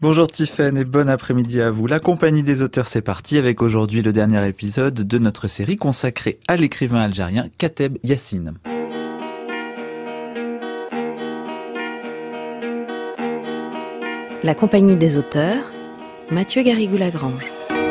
Bonjour Tiffaine et bon après-midi à vous. La compagnie des auteurs, c'est parti avec aujourd'hui le dernier épisode de notre série consacrée à l'écrivain algérien Kateb Yassine. La compagnie des auteurs, Mathieu Garrigou-Lagrange.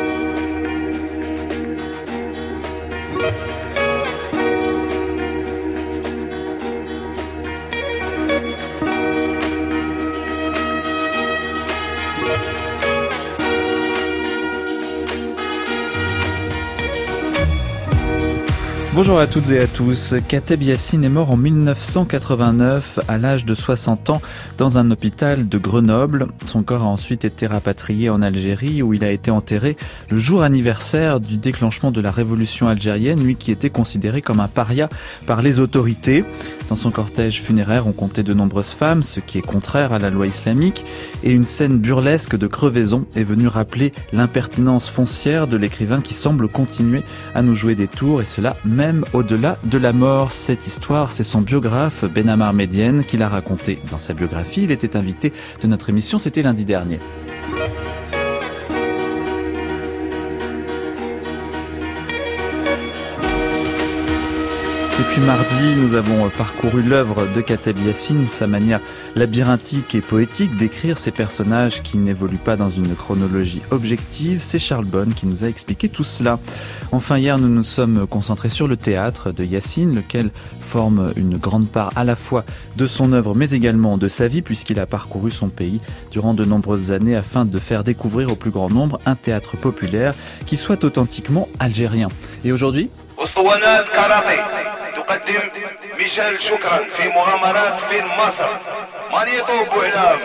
Bonjour à toutes et à tous. Kateb Yassine est mort en 1989 à l'âge de 60 ans dans un hôpital de Grenoble. Son corps a ensuite été rapatrié en Algérie où il a été enterré le jour anniversaire du déclenchement de la révolution algérienne, lui qui était considéré comme un paria par les autorités. Dans son cortège funéraire, on comptait de nombreuses femmes, ce qui est contraire à la loi islamique, et une scène burlesque de crevaison est venue rappeler l'impertinence foncière de l'écrivain qui semble continuer à nous jouer des tours, et cela même au-delà de la mort. Cette histoire, c'est son biographe Benamar Medienne qui l'a raconté dans sa biographie. Il était invité de notre émission, c'était lundi dernier. Depuis mardi, nous avons parcouru l'œuvre de Kateb Yassine, sa manière labyrinthique et poétique d'écrire ces personnages qui n'évoluent pas dans une chronologie objective. C'est Charles Bonne qui nous a expliqué tout cela. Enfin, hier, nous nous sommes concentrés sur le théâtre de Yassine, lequel forme une grande part à la fois de son œuvre, mais également de sa vie, puisqu'il a parcouru son pays durant de nombreuses années afin de faire découvrir au plus grand nombre un théâtre populaire qui soit authentiquement algérien. Et aujourd'hui, تقدم ميشيل شكرا في مغامرات فيلم مصر مانيطو بوعلام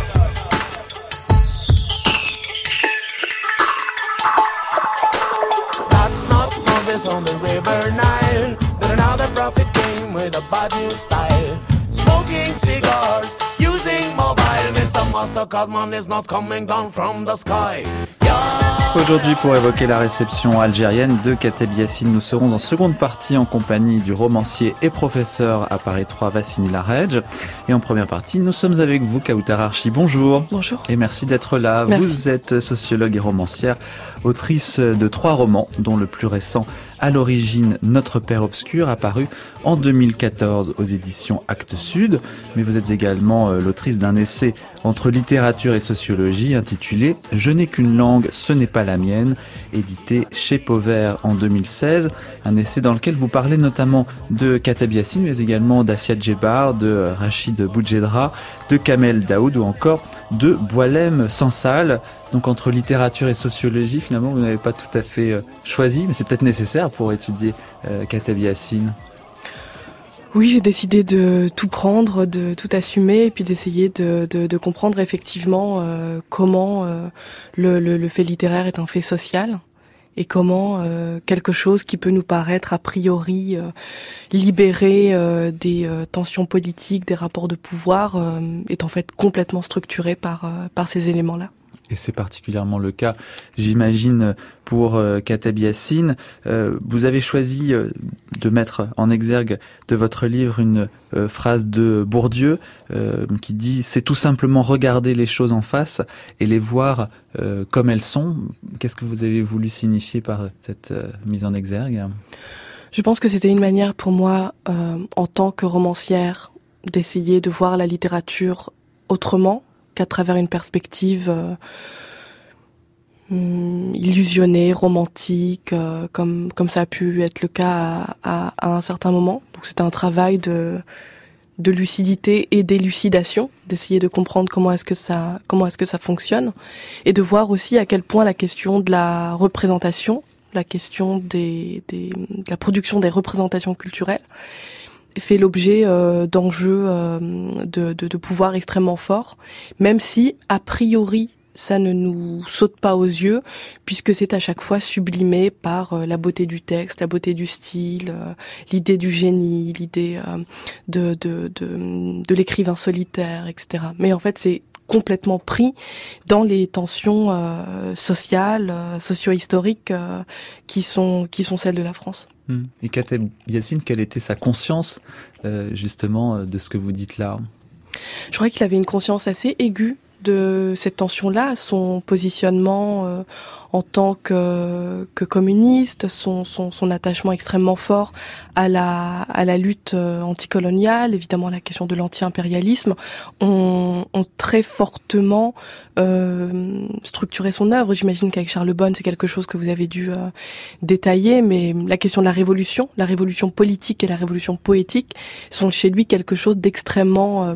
That's not Moses on the river Nile, but another prophet came with a bad new style, smoking cigars, using mobile. Mr. Mastercard man is not coming down from the sky. Aujourd'hui, pour évoquer la réception algérienne de Kateb Yassine, nous serons en seconde partie en compagnie du romancier et professeur à Paris 3 Vassini Laredj. Et en première partie, nous sommes avec vous, Kautar Archi. Bonjour. Bonjour. Et merci d'être là. Merci. Vous êtes sociologue et romancière, autrice de 3 romans, dont le plus récent, À l'origine, Notre Père Obscur, apparu en 2014 aux éditions Actes Sud. Mais vous êtes également l'autrice d'un essai entre littérature et sociologie intitulé « Je n'ai qu'une langue, ce n'est pas la mienne », édité chez Pauvert en 2016. Un essai dans lequel vous parlez notamment de Kateb Yassine, mais également d'Assia Djebar, de Rachid Boujedra, de Kamel Daoud ou encore de Boualem Sansal. Donc entre littérature et sociologie, finalement, vous n'avez pas tout à fait choisi, mais c'est peut-être nécessaire pour étudier Kateb Yassine. Oui, j'ai décidé de tout prendre, de tout assumer, et puis d'essayer de comprendre effectivement comment le fait littéraire est un fait social, et comment quelque chose qui peut nous paraître a priori libéré des tensions politiques, des rapports de pouvoir, est en fait complètement structuré par ces éléments-là. Et c'est particulièrement le cas, j'imagine, pour Kateb Yassine. Vous avez choisi de mettre en exergue de votre livre une phrase de Bourdieu qui dit « C'est tout simplement regarder les choses en face et les voir comme elles sont ». Qu'est-ce que vous avez voulu signifier par cette mise en exergue ? Je pense que c'était une manière pour moi, en tant que romancière, d'essayer de voir la littérature autrement, qu'à travers une perspective illusionnée, romantique, comme ça a pu être le cas à un certain moment. Donc c'était un travail de lucidité et d'élucidation, d'essayer de comprendre comment est-ce que ça fonctionne, et de voir aussi à quel point la question de la représentation, la question de la production des représentations culturelles fait l'objet d'enjeux de pouvoir extrêmement forts, même si, a priori, ça ne nous saute pas aux yeux, puisque c'est à chaque fois sublimé par la beauté du texte, la beauté du style, l'idée du génie, l'idée de l'écrivain solitaire, etc. Mais en fait, c'est complètement pris dans les tensions sociales, socio-historiques qui sont celles de la France. Et Kateb Yassine, quelle était sa conscience justement de ce que vous dites là ? Je crois qu'il avait une conscience assez aiguë de cette tension-là, son positionnement en tant que communiste, son attachement extrêmement fort à la lutte anticoloniale, évidemment la question de l'anti-impérialisme, ont très fortement structuré son œuvre. J'imagine qu'avec Charles Bonne, c'est quelque chose que vous avez dû détailler, mais la question de la révolution politique et la révolution poétique sont chez lui quelque chose d'extrêmement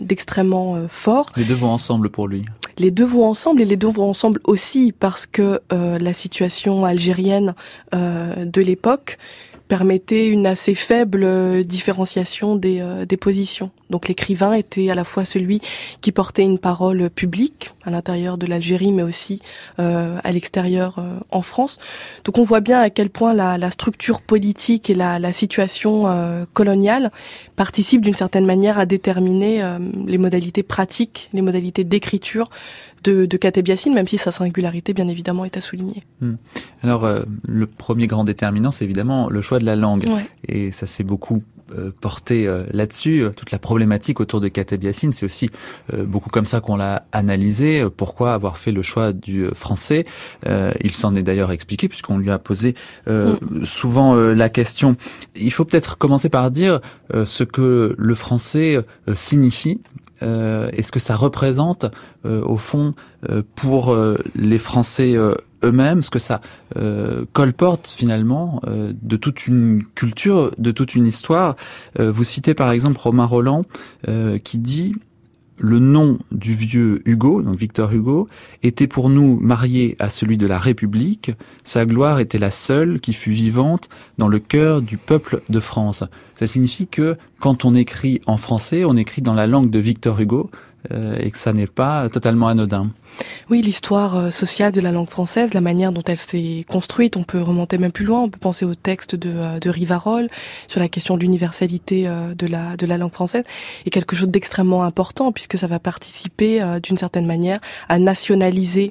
fort. Les deux vont ensemble pour lui. Les deux vont ensemble, et les deux vont ensemble aussi parce que la situation algérienne de l'époque permettait une assez faible différenciation des positions. Donc l'écrivain était à la fois celui qui portait une parole publique à l'intérieur de l'Algérie, mais aussi à l'extérieur en France. Donc on voit bien à quel point la structure politique et la situation coloniale participent d'une certaine manière à déterminer les modalités pratiques, les modalités d'écriture de Kateb Yassine, même si sa singularité, bien évidemment, est à souligner. Alors, le premier grand déterminant, c'est évidemment le choix de la langue. Ouais. Et ça s'est beaucoup porté là-dessus. Toute la problématique autour de Kateb Yassine, c'est aussi beaucoup comme ça qu'on l'a analysé. Pourquoi avoir fait le choix du français ? Il s'en est d'ailleurs expliqué, puisqu'on lui a posé souvent la question. Il faut peut-être commencer par dire ce que le français signifie. Et ce que ça représente au fond pour les Français eux-mêmes, ce que ça colporte finalement de toute une culture, de toute une histoire. Vous citez par exemple Romain Rolland qui dit: le nom du vieux Hugo, donc Victor Hugo, était pour nous marié à celui de la République. Sa gloire était la seule qui fût vivante dans le cœur du peuple de France. Ça signifie que quand on écrit en français, on écrit dans la langue de Victor Hugo, et que ça n'est pas totalement anodin. Oui, l'histoire sociale de la langue française, la manière dont elle s'est construite, on peut remonter même plus loin, on peut penser au texte de Rivarol sur la question de l'universalité de la langue française, est quelque chose d'extrêmement important puisque ça va participer d'une certaine manière à nationaliser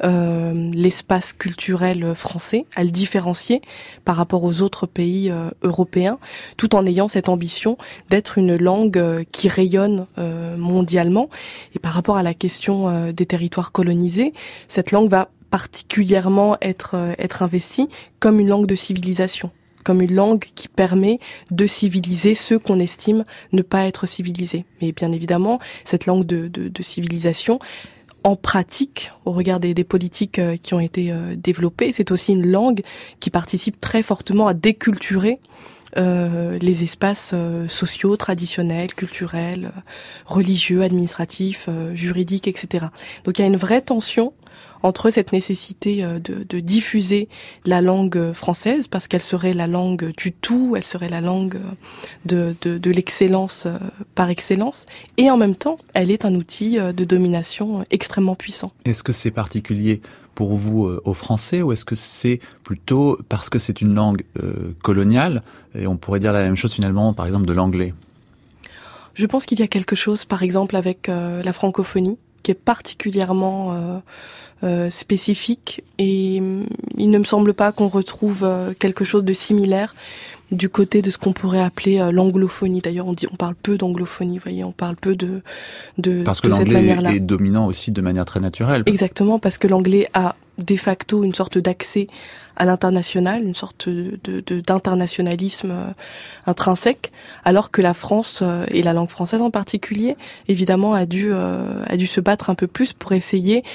l'espace culturel français, à le différencier par rapport aux autres pays européens, tout en ayant cette ambition d'être une langue qui rayonne mondialement. Et par rapport à la question des territoires colonisés, cette langue va particulièrement être investie comme une langue de civilisation, comme une langue qui permet de civiliser ceux qu'on estime ne pas être civilisés. Mais bien évidemment, cette langue de civilisation, en pratique, au regard des politiques qui ont été développées, c'est aussi une langue qui participe très fortement à déculturer les espaces sociaux, traditionnels, culturels, religieux, administratifs, juridiques, etc. Donc il y a une vraie tension entre cette nécessité de diffuser la langue française, parce qu'elle serait la langue du tout, elle serait la langue de l'excellence par excellence, et en même temps, elle est un outil de domination extrêmement puissant. Est-ce que c'est particulier pour vous aux Français, ou est-ce que c'est plutôt parce que c'est une langue coloniale, et on pourrait dire la même chose finalement par exemple de l'anglais? Je pense qu'il y a quelque chose par exemple avec la francophonie qui est particulièrement spécifique, et il ne me semble pas qu'on retrouve quelque chose de similaire du côté de ce qu'on pourrait appeler l'anglophonie. D'ailleurs, on parle peu d'anglophonie, vous voyez, on parle peu de parce que l'anglais est dominant aussi de manière très naturelle. Exactement, parce que l'anglais a de facto une sorte d'accès à l'international, une sorte d'internationalisme intrinsèque, alors que la France, et la langue française en particulier, évidemment, a dû se battre un peu plus pour essayer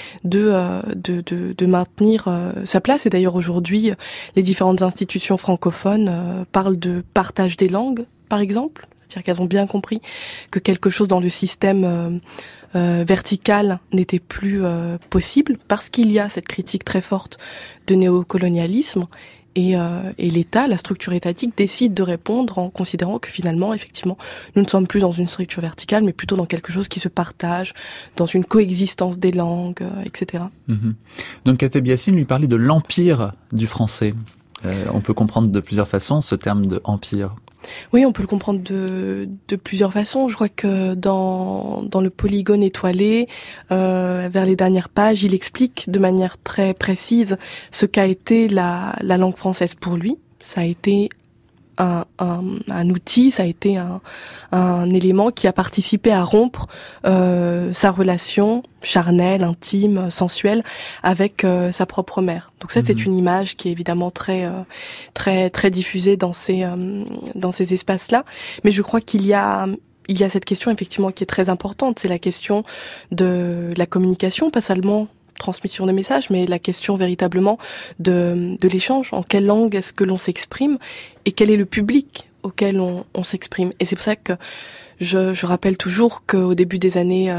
de maintenir sa place. Et d'ailleurs, aujourd'hui, les différentes institutions francophones parlent de partage des langues, par exemple. C'est-à-dire qu'elles ont bien compris que quelque chose dans le système vertical n'était plus possible, parce qu'il y a cette critique très forte de néocolonialisme, et l'État, la structure étatique, décide de répondre en considérant que finalement, effectivement, nous ne sommes plus dans une structure verticale, mais plutôt dans quelque chose qui se partage, dans une coexistence des langues, etc. Donc Kateb Yassine lui parlait de l'empire du français. On peut comprendre de plusieurs façons ce terme de empire. Oui, on peut le comprendre de plusieurs façons. Je crois que dans le Polygone étoilé, vers les dernières pages, il explique de manière très précise ce qu'a été la langue française pour lui. Ça a été un outil, ça a été un élément qui a participé à rompre sa relation charnelle, intime, sensuelle avec sa propre mère. Donc ça, c'est une image qui est évidemment très diffusée dans ces espaces-là. Mais je crois qu'il y a cette question effectivement qui est très importante, c'est la question de la communication, pas seulement transmission de messages, mais la question véritablement de l'échange. En quelle langue est-ce que l'on s'exprime et quel est le public auquel on s'exprime. Et c'est pour ça que je rappelle toujours qu'au début des années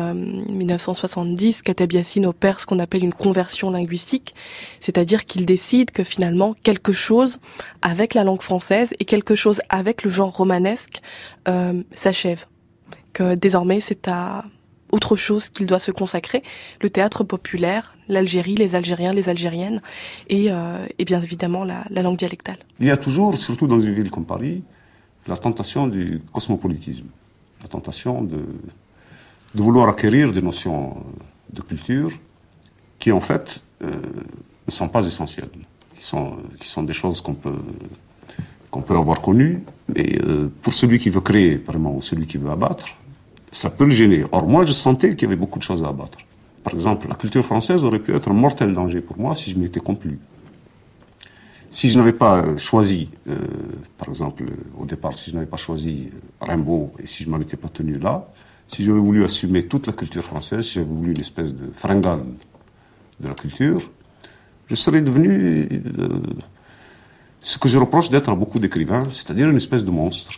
1970, Kateb Yassine opère ce qu'on appelle une conversion linguistique, c'est-à-dire qu'il décide que finalement quelque chose avec la langue française et quelque chose avec le genre romanesque s'achève. Que désormais c'est à autre chose qu'il doit se consacrer, le théâtre populaire, l'Algérie, les Algériens, les Algériennes et bien évidemment la langue dialectale. Il y a toujours, surtout dans une ville comme Paris, la tentation du cosmopolitisme, la tentation de vouloir acquérir des notions de culture qui en fait ne sont pas essentielles, qui sont des choses qu'on peut avoir connues, mais pour celui qui veut créer vraiment ou celui qui veut abattre, ça peut le gêner. Or, moi, je sentais qu'il y avait beaucoup de choses à abattre. Par exemple, la culture française aurait pu être un mortel danger pour moi si je m'étais complu. Si je n'avais pas choisi, par exemple, au départ, si je n'avais pas choisi Rimbaud et si je ne m'en étais pas tenu là, si j'avais voulu assumer toute la culture française, si j'avais voulu une espèce de fringale de la culture, je serais devenu ce que je reproche d'être à beaucoup d'écrivains, c'est-à-dire une espèce de monstre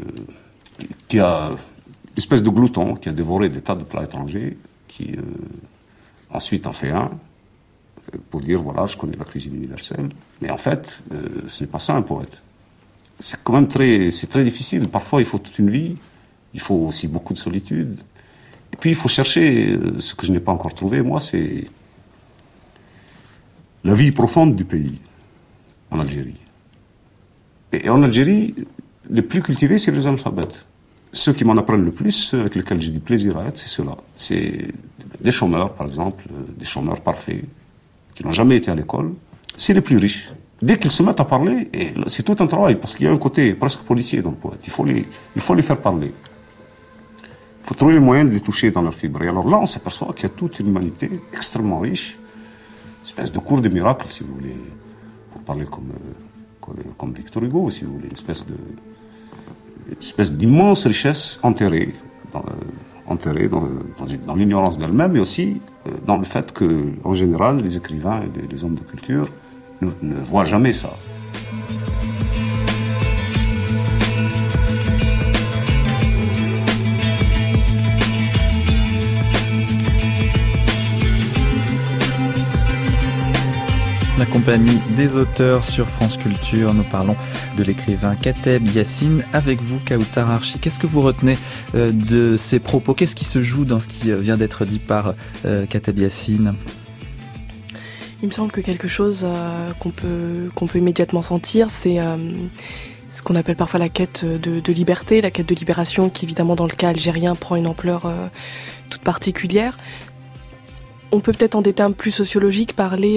qui a... Une espèce de glouton qui a dévoré des tas de plats étrangers, qui ensuite en fait un, pour dire, voilà, je connais la cuisine universelle. Mais en fait, ce n'est pas ça un poète. C'est quand même très difficile. Parfois, il faut toute une vie, il faut aussi beaucoup de solitude. Et puis, il faut chercher ce que je n'ai pas encore trouvé, moi, c'est la vie profonde du pays, en Algérie. Et en Algérie, les plus cultivés, c'est les analphabètes. Ceux qui m'en apprennent le plus, ceux avec lesquels j'ai du plaisir à être, c'est ceux-là. C'est des chômeurs, par exemple, des chômeurs parfaits, qui n'ont jamais été à l'école. C'est les plus riches. Dès qu'ils se mettent à parler, et c'est tout un travail, parce qu'il y a un côté presque policier dans le poète. Il faut les faire parler. Il faut trouver les moyens de les toucher dans leur fibre. Et alors là, on s'aperçoit qu'il y a toute une humanité extrêmement riche, une espèce de cours des miracles, si vous voulez, pour parler comme Victor Hugo, si vous voulez, une espèce d'immense richesse enterrée dans l'ignorance d'elle-même, mais aussi dans le fait que, en général, les écrivains et les hommes de culture ne voient jamais ça. La compagnie des auteurs sur France Culture. Nous parlons de l'écrivain Kateb Yassine. Avec vous, Kautar Archi, qu'est-ce que vous retenez de ces propos? Qu'est-ce qui se joue dans ce qui vient d'être dit par Kateb Yassine? Il me semble que quelque chose qu'on peut immédiatement sentir, c'est ce qu'on appelle parfois la quête de liberté, la quête de libération, qui évidemment dans le cas algérien prend une ampleur toute particulière. On peut peut-être en des termes plus sociologiques parler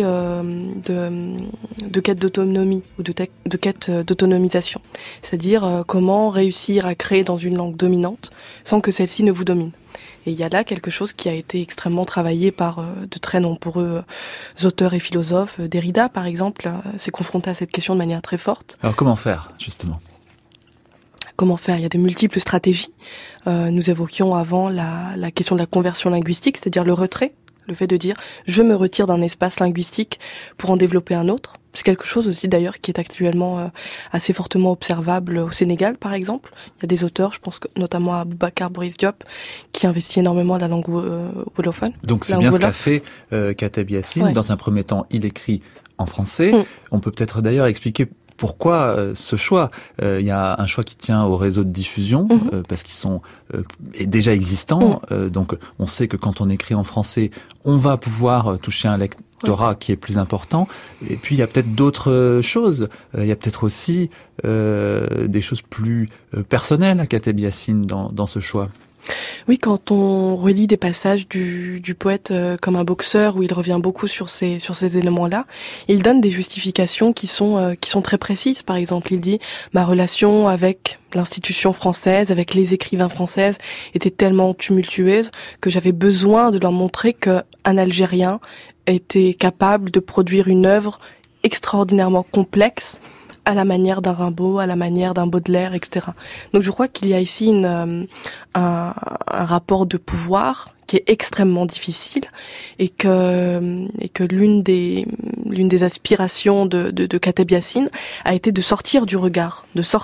de quête d'autonomie ou de quête d'autonomisation. C'est-à-dire comment réussir à créer dans une langue dominante sans que celle-ci ne vous domine. Et il y a là quelque chose qui a été extrêmement travaillé par de très nombreux auteurs et philosophes. Derrida, par exemple, s'est confronté à cette question de manière très forte. Alors comment faire, justement ? Comment faire ? Il y a de multiples stratégies. Nous évoquions avant la question de la conversion linguistique, c'est-à-dire le retrait. Le fait de dire « je me retire d'un espace linguistique pour en développer un autre ». C'est quelque chose aussi d'ailleurs qui est actuellement assez fortement observable au Sénégal par exemple. Il y a des auteurs, je pense notamment à Boubacar Boris Diop, qui investit énormément la langue wolophone. Donc c'est bien ce qu'a fait Kateb Yassine. Ouais. Dans un premier temps, il écrit en français. On peut peut-être d'ailleurs expliquer pourquoi ce choix. Il y a un choix qui tient au réseau de diffusion, parce qu'ils sont déjà existants. Donc on sait que quand on écrit en français, on va pouvoir toucher un lectorat qui est plus important. Et puis il y a peut-être d'autres choses. Il y a peut-être aussi des choses plus personnelles à Kateb Yassine dans ce choix. Oui, quand on relit des passages du poète comme un boxeur, où il revient beaucoup sur ces éléments-là, il donne des justifications qui sont très précises. Par exemple, il dit « Ma relation avec l'institution française, avec les écrivains français, était tellement tumultueuse que j'avais besoin de leur montrer qu'un Algérien était capable de produire une œuvre extraordinairement complexe, à la manière d'un Rimbaud, à la manière d'un Baudelaire, etc. » Donc je crois qu'il y a ici un rapport de pouvoir qui est extrêmement difficile et que l'une des aspirations de Kateb Yassine a été de sortir du regard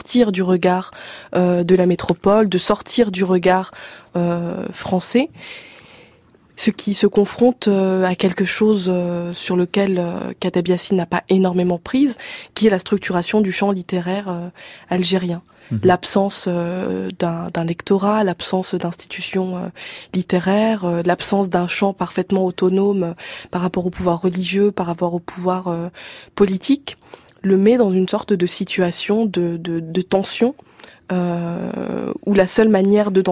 de la métropole, de sortir du regard français. Ce qui se confronte à quelque chose sur lequel Kateb Yassine n'a pas énormément prise, qui est la structuration du champ littéraire algérien. L'absence d'un lectorat, l'absence d'institutions littéraires, l'absence d'un champ parfaitement autonome par rapport au pouvoir religieux, par rapport au pouvoir politique, le met dans une sorte de situation de tension, où la seule manière de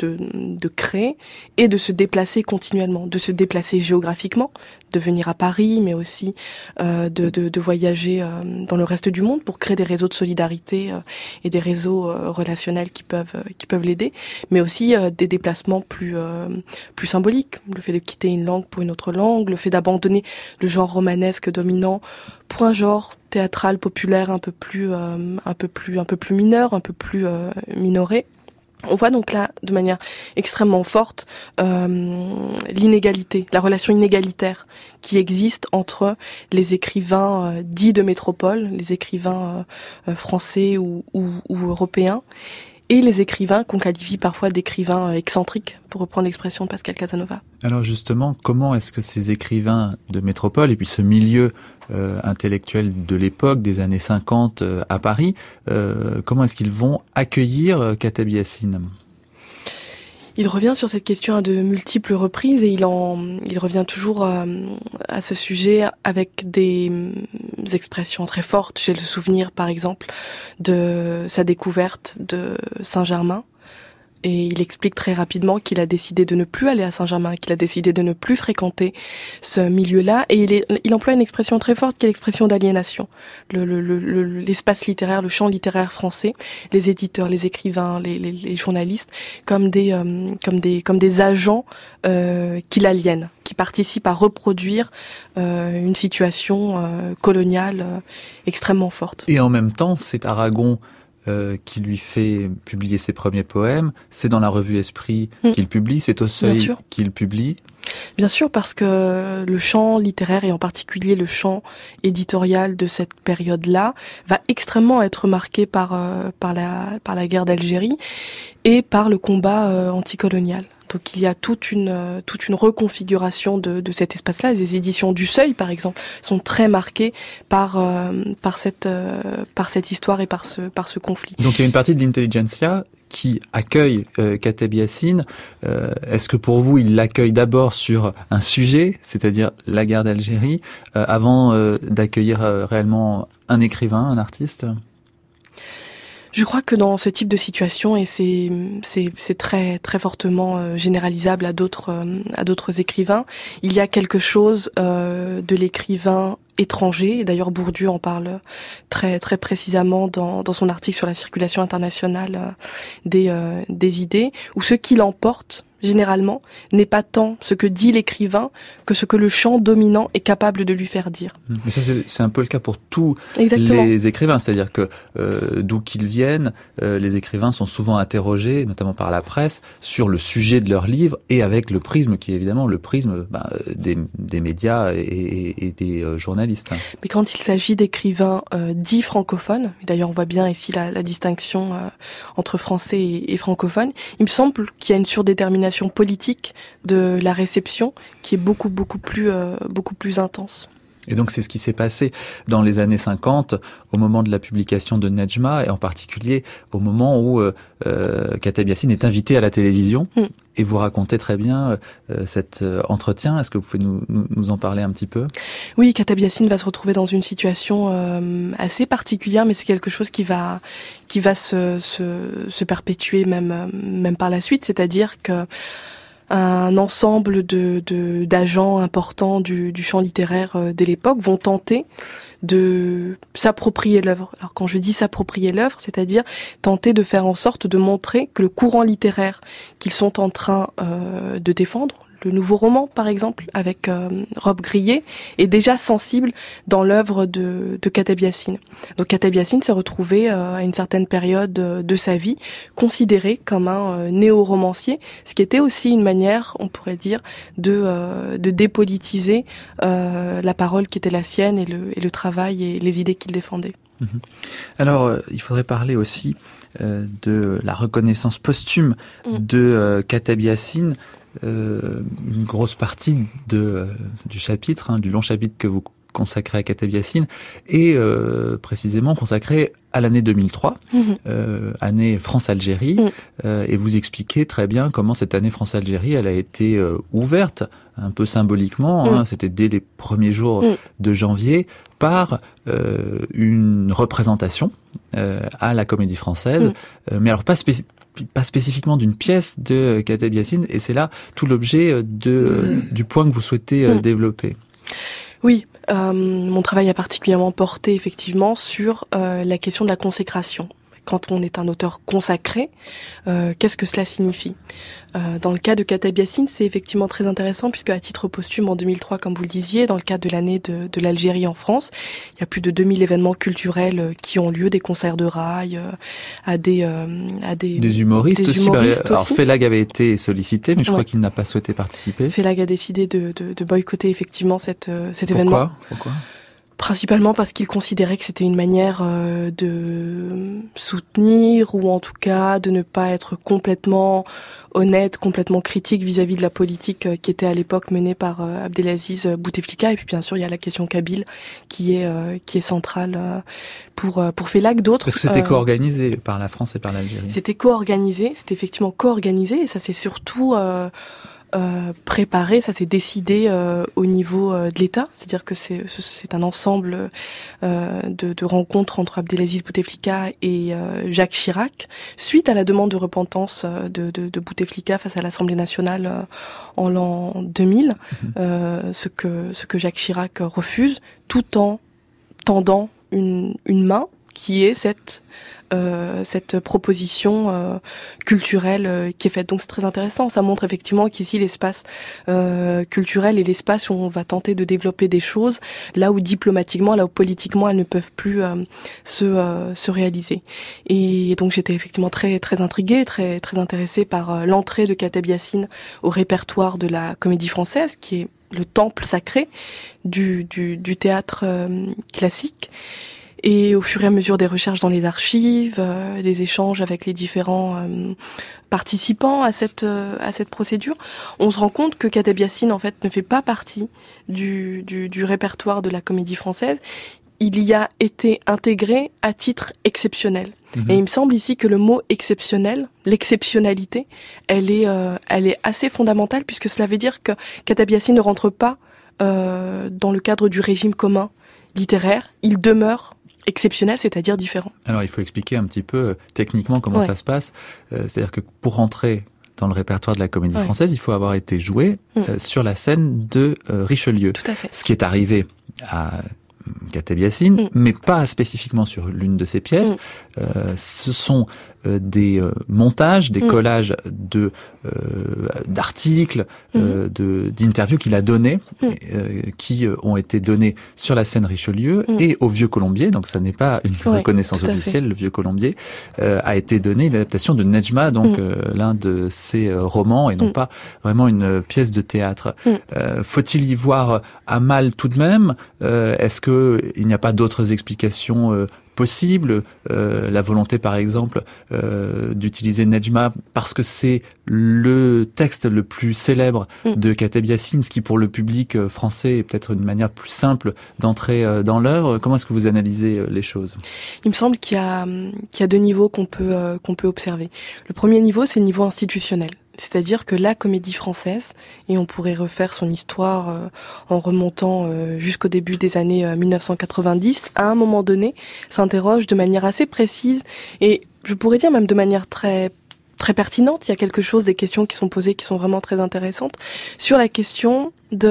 créer est de se déplacer continuellement, de se déplacer géographiquement, de venir à Paris, mais aussi de voyager dans le reste du monde pour créer des réseaux de solidarité et des réseaux relationnels qui peuvent l'aider, mais aussi des déplacements plus symboliques, le fait de quitter une langue pour une autre langue, le fait d'abandonner le genre romanesque dominant pour un genre théâtral populaire un peu plus mineur, un peu plus minoré. On voit donc là, de manière extrêmement forte, l'inégalité, la relation inégalitaire qui existe entre les écrivains dits de métropole, les écrivains français ou européens, et les écrivains qu'on qualifie parfois d'écrivains excentriques, pour reprendre l'expression de Pascal Casanova. Alors justement, comment est-ce que ces écrivains de métropole, et puis ce milieu intellectuel de l'époque, des années 50 à Paris, comment est-ce qu'ils vont accueillir Kateb Yassine ? Il revient sur cette question à de multiples reprises et il revient toujours à ce sujet avec des expressions très fortes. J'ai le souvenir, par exemple, de sa découverte de Saint-Germain. Et il explique très rapidement qu'il a décidé de ne plus aller à Saint-Germain, qu'il a décidé de ne plus fréquenter ce milieu-là. Et il emploie une expression très forte qui est l'expression d'aliénation. L'espace littéraire, le champ littéraire français, les éditeurs, les écrivains, les journalistes, comme des agents qui l'aliènent, qui participent à reproduire une situation coloniale extrêmement forte. Et en même temps, c'est Aragon qui lui fait publier ses premiers poèmes. C'est dans la revue Esprit qu'il publie, c'est au Seuil qu'il publie. Bien sûr, parce que le champ littéraire, et en particulier le champ éditorial de cette période-là, va extrêmement être marqué par la guerre d'Algérie et par le combat anticolonial. Donc il y a toute une reconfiguration de cet espace-là. Les éditions du Seuil, par exemple, sont très marquées par cette histoire et par ce conflit. Donc il y a une partie de l'intelligentsia qui accueille Kateb Yassine. Est-ce que pour vous, il l'accueille d'abord sur un sujet, c'est-à-dire la guerre d'Algérie, avant d'accueillir réellement un écrivain, un artiste ? Je crois que dans ce type de situation, et c'est très très fortement généralisable à d'autres écrivains, il y a quelque chose de l'écrivain étranger, et d'ailleurs Bourdieu en parle très très précisément dans son article sur la circulation internationale des idées, où ce qui l'emporte généralement n'est pas tant ce que dit l'écrivain que ce que le champ dominant est capable de lui faire dire. Mais ça c'est un peu le cas pour tous Exactement. Les écrivains, c'est-à-dire que d'où qu'ils viennent, les écrivains sont souvent interrogés, notamment par la presse, sur le sujet de leur livre et avec le prisme qui est évidemment le prisme des médias et des journalistes. Mais quand il s'agit d'écrivains dits francophones, d'ailleurs on voit bien ici la distinction entre français et francophone, il me semble qu'il y a une surdétermination politique de la réception qui est beaucoup plus intense. Et donc c'est ce qui s'est passé dans les années 50, au moment de la publication de Nedjma, et en particulier au moment où Kateb Yassine est invité à la télévision. Et vous racontez très bien cet entretien. Est-ce que vous pouvez nous en parler un petit peu ? Oui, Kateb Yassine va se retrouver dans une situation assez particulière, mais c'est quelque chose qui va se perpétuer même par la suite. C'est-à-dire que un ensemble d'agents importants du champ littéraire de l'époque vont tenter de s'approprier l'œuvre. Alors quand je dis s'approprier l'œuvre, c'est-à-dire tenter de faire en sorte de montrer que le courant littéraire qu'ils sont en train de défendre, le nouveau roman par exemple avec Rob Grillet, est déjà sensible dans l'œuvre de Kateb Yassine. Donc Kateb Yassine s'est retrouvé à une certaine période de sa vie considéré comme un néo-romancier, ce qui était aussi une manière, on pourrait dire, de dépolitiser la parole qui était la sienne et le travail et les idées qu'il défendait. Alors, il faudrait parler aussi de la reconnaissance posthume de Kateb Yassine. Une grosse partie du chapitre, du long chapitre que vous consacrez à Kateb Yassine, est précisément consacré à l'année 2003, année France-Algérie, et vous expliquez très bien comment cette année France-Algérie, elle a été ouverte, un peu symboliquement, c'était dès les premiers jours de janvier, par une représentation à la Comédie Française, mais alors pas spécifiquement d'une pièce de Kateb Yassine, et c'est là tout l'objet du point que vous souhaitez développer. Oui, mon travail a particulièrement porté effectivement sur la question de la consécration. Quand on est un auteur consacré, qu'est-ce que cela signifie ? Dans le cas de Kateb Yassine, c'est effectivement très intéressant puisque à titre posthume en 2003, comme vous le disiez, dans le cadre de l'année de l'Algérie en France, il y a plus de 2000 événements culturels qui ont lieu, des concerts de rail, à des humoristes aussi. Alors Félag avait été sollicité, mais je crois qu'il n'a pas souhaité participer. Félag a décidé de boycotter effectivement cet événement. Pourquoi ? Principalement parce qu'il considérait que c'était une manière de soutenir ou en tout cas de ne pas être complètement honnête, complètement critique vis-à-vis de la politique qui était à l'époque menée par Abdelaziz Bouteflika. Et puis bien sûr il y a la question kabyle qui est centrale pour Félag. D'autres. Parce que c'était co-organisé par la France et par l'Algérie. C'était effectivement co-organisé, et ça c'est surtout préparé, ça s'est décidé au niveau de l'État, c'est-à-dire que c'est un ensemble de rencontres entre Abdelaziz Bouteflika et Jacques Chirac, suite à la demande de repentance de Bouteflika face à l'Assemblée nationale en l'an 2000, ce que Jacques Chirac refuse, tout en tendant une main qui est cette proposition culturelle qui est faite. Donc c'est très intéressant, ça montre effectivement qu'ici l'espace culturel est l'espace où on va tenter de développer des choses, là où diplomatiquement, là où politiquement elles ne peuvent plus se réaliser. Et donc j'étais effectivement très très intriguée, très très intéressée par l'entrée de Kateb Yassine au répertoire de la Comédie Française, qui est le temple sacré du théâtre classique. Et au fur et à mesure des recherches dans les archives, des échanges avec les différents participants à cette procédure, on se rend compte que Kateb Yassine en fait ne fait pas partie du répertoire de la Comédie Française. Il y a été intégré à titre exceptionnel. Et il me semble ici que le mot exceptionnel, l'exceptionnalité, elle est assez fondamentale, puisque cela veut dire que Kateb Yassine ne rentre pas dans le cadre du régime commun littéraire. Il demeure exceptionnel, c'est-à-dire différent. Alors il faut expliquer un petit peu techniquement comment ça se passe. C'est-à-dire que pour rentrer dans le répertoire de la Comédie Française, il faut avoir été joué sur la scène de Richelieu. Tout à fait. Ce qui est arrivé à Kateb Yassine, mais pas spécifiquement sur l'une de ses pièces. Ce sont des montages, des collages d'articles, d'interviews qu'il a donnés, qui ont été donnés sur la scène Richelieu et au Vieux Colombier. Donc ça n'est pas une reconnaissance officielle. Le Vieux Colombier a été donné une adaptation de Nedjma, donc l'un de ses romans, et non pas vraiment une pièce de théâtre. Faut-il y voir à mal tout de même ? Est-ce que il n'y a pas d'autres explications possibles. La volonté, par exemple, d'utiliser Nedjma parce que c'est le texte le plus célèbre de Kateb Yassine, ce qui pour le public français est peut-être une manière plus simple d'entrer dans l'œuvre. Comment est-ce que vous analysez les choses? Il me semble qu'il y a deux niveaux qu'on peut observer. Le premier niveau, c'est le niveau institutionnel. C'est-à-dire que la Comédie Française, et on pourrait refaire son histoire en remontant jusqu'au début des années 1990, à un moment donné, s'interroge de manière assez précise et je pourrais dire même de manière très très pertinente. Il y a des questions qui sont posées qui sont vraiment très intéressantes sur la question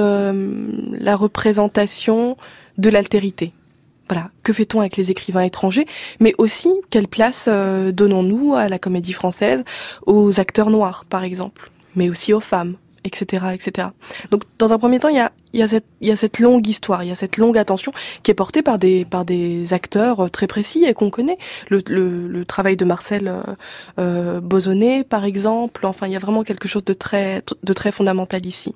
de la représentation de l'altérité. Voilà, que fait-on avec les écrivains étrangers, mais aussi quelle place donnons-nous à la Comédie Française, aux acteurs noirs par exemple, mais aussi aux femmes, etc., etc. Donc dans un premier temps, il y a cette longue histoire, il y a cette longue attention qui est portée par des acteurs très précis et qu'on connaît. Le travail de Marcel Bozonnet par exemple. Enfin, il y a vraiment quelque chose de très fondamental ici.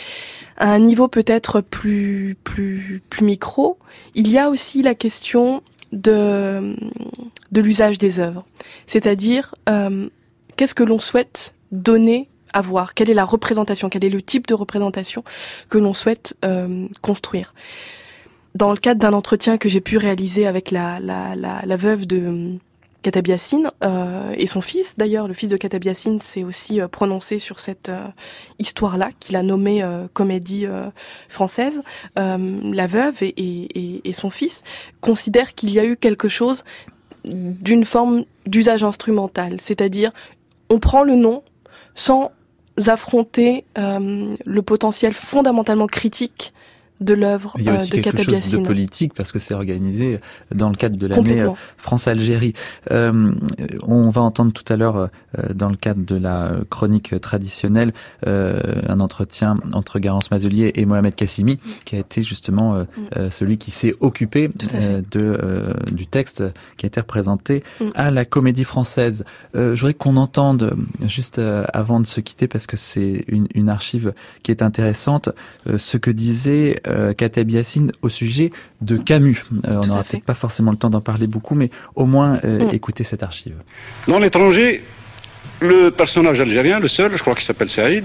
À un niveau peut-être plus micro, il y a aussi la question de l'usage des œuvres. C'est-à-dire, qu'est-ce que l'on souhaite donner à voir? Quelle est la représentation? Quel est le type de représentation que l'on souhaite construire? Dans le cadre d'un entretien que j'ai pu réaliser avec la veuve de Kateb Yassine et son fils, d'ailleurs, le fils de Kateb Yassine s'est aussi prononcé sur cette histoire-là qu'il a nommée Comédie Française. La veuve et son fils considèrent qu'il y a eu quelque chose d'une forme d'usage instrumental, c'est-à-dire on prend le nom sans affronter le potentiel fondamentalement critique de l'œuvre de Kateb Yassine. Il y a aussi quelque chose de politique parce que c'est organisé dans le cadre de l'année France-Algérie. On va entendre tout à l'heure, dans le cadre de la chronique traditionnelle, un entretien entre Garance Mazelier et Mohamed Kassimi, qui a été justement celui qui s'est occupé du texte qui a été représenté à la Comédie Française. Je voudrais qu'on entende, juste avant de se quitter, parce que c'est une archive qui est intéressante, ce que disait Kateb Yassine au sujet de Camus. On n'aura peut-être pas forcément le temps d'en parler beaucoup, mais au moins écoutez cette archive. Dans l'étranger, le personnage algérien, le seul, je crois qu'il s'appelle Saïd,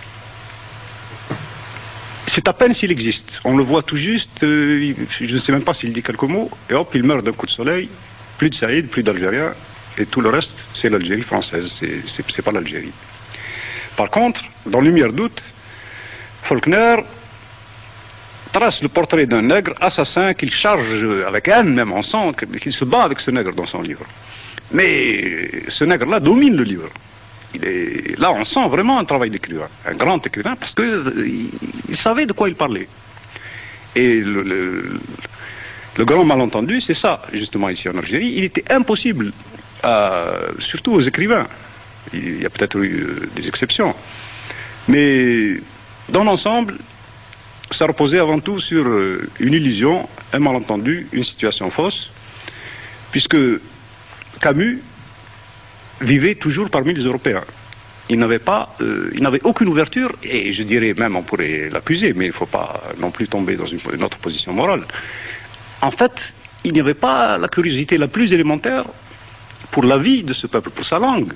c'est à peine s'il existe. On le voit tout juste, je ne sais même pas s'il dit quelques mots, et hop, il meurt d'un coup de soleil. Plus de Saïd, plus d'Algérien, et tout le reste, c'est l'Algérie française, c'est pas l'Algérie. Par contre, dans Lumière d'août, Faulkner trace le portrait d'un nègre assassin qu'il charge avec haine, même en sang, qu'il se bat avec ce nègre dans son livre. Mais ce nègre-là domine le livre. Là, on sent vraiment un travail d'écrivain, un grand écrivain, parce qu'il savait de quoi il parlait. Et le grand malentendu, c'est ça, justement, ici en Algérie. Il était impossible, surtout aux écrivains, il y a peut-être eu des exceptions, mais dans l'ensemble, ça reposait avant tout sur une illusion, un malentendu, une situation fausse, puisque Camus vivait toujours parmi les Européens. Il n'avait aucune ouverture, et je dirais même, on pourrait l'accuser, mais il ne faut pas non plus tomber dans une autre position morale. En fait, il n'y avait pas la curiosité la plus élémentaire pour la vie de ce peuple, pour sa langue.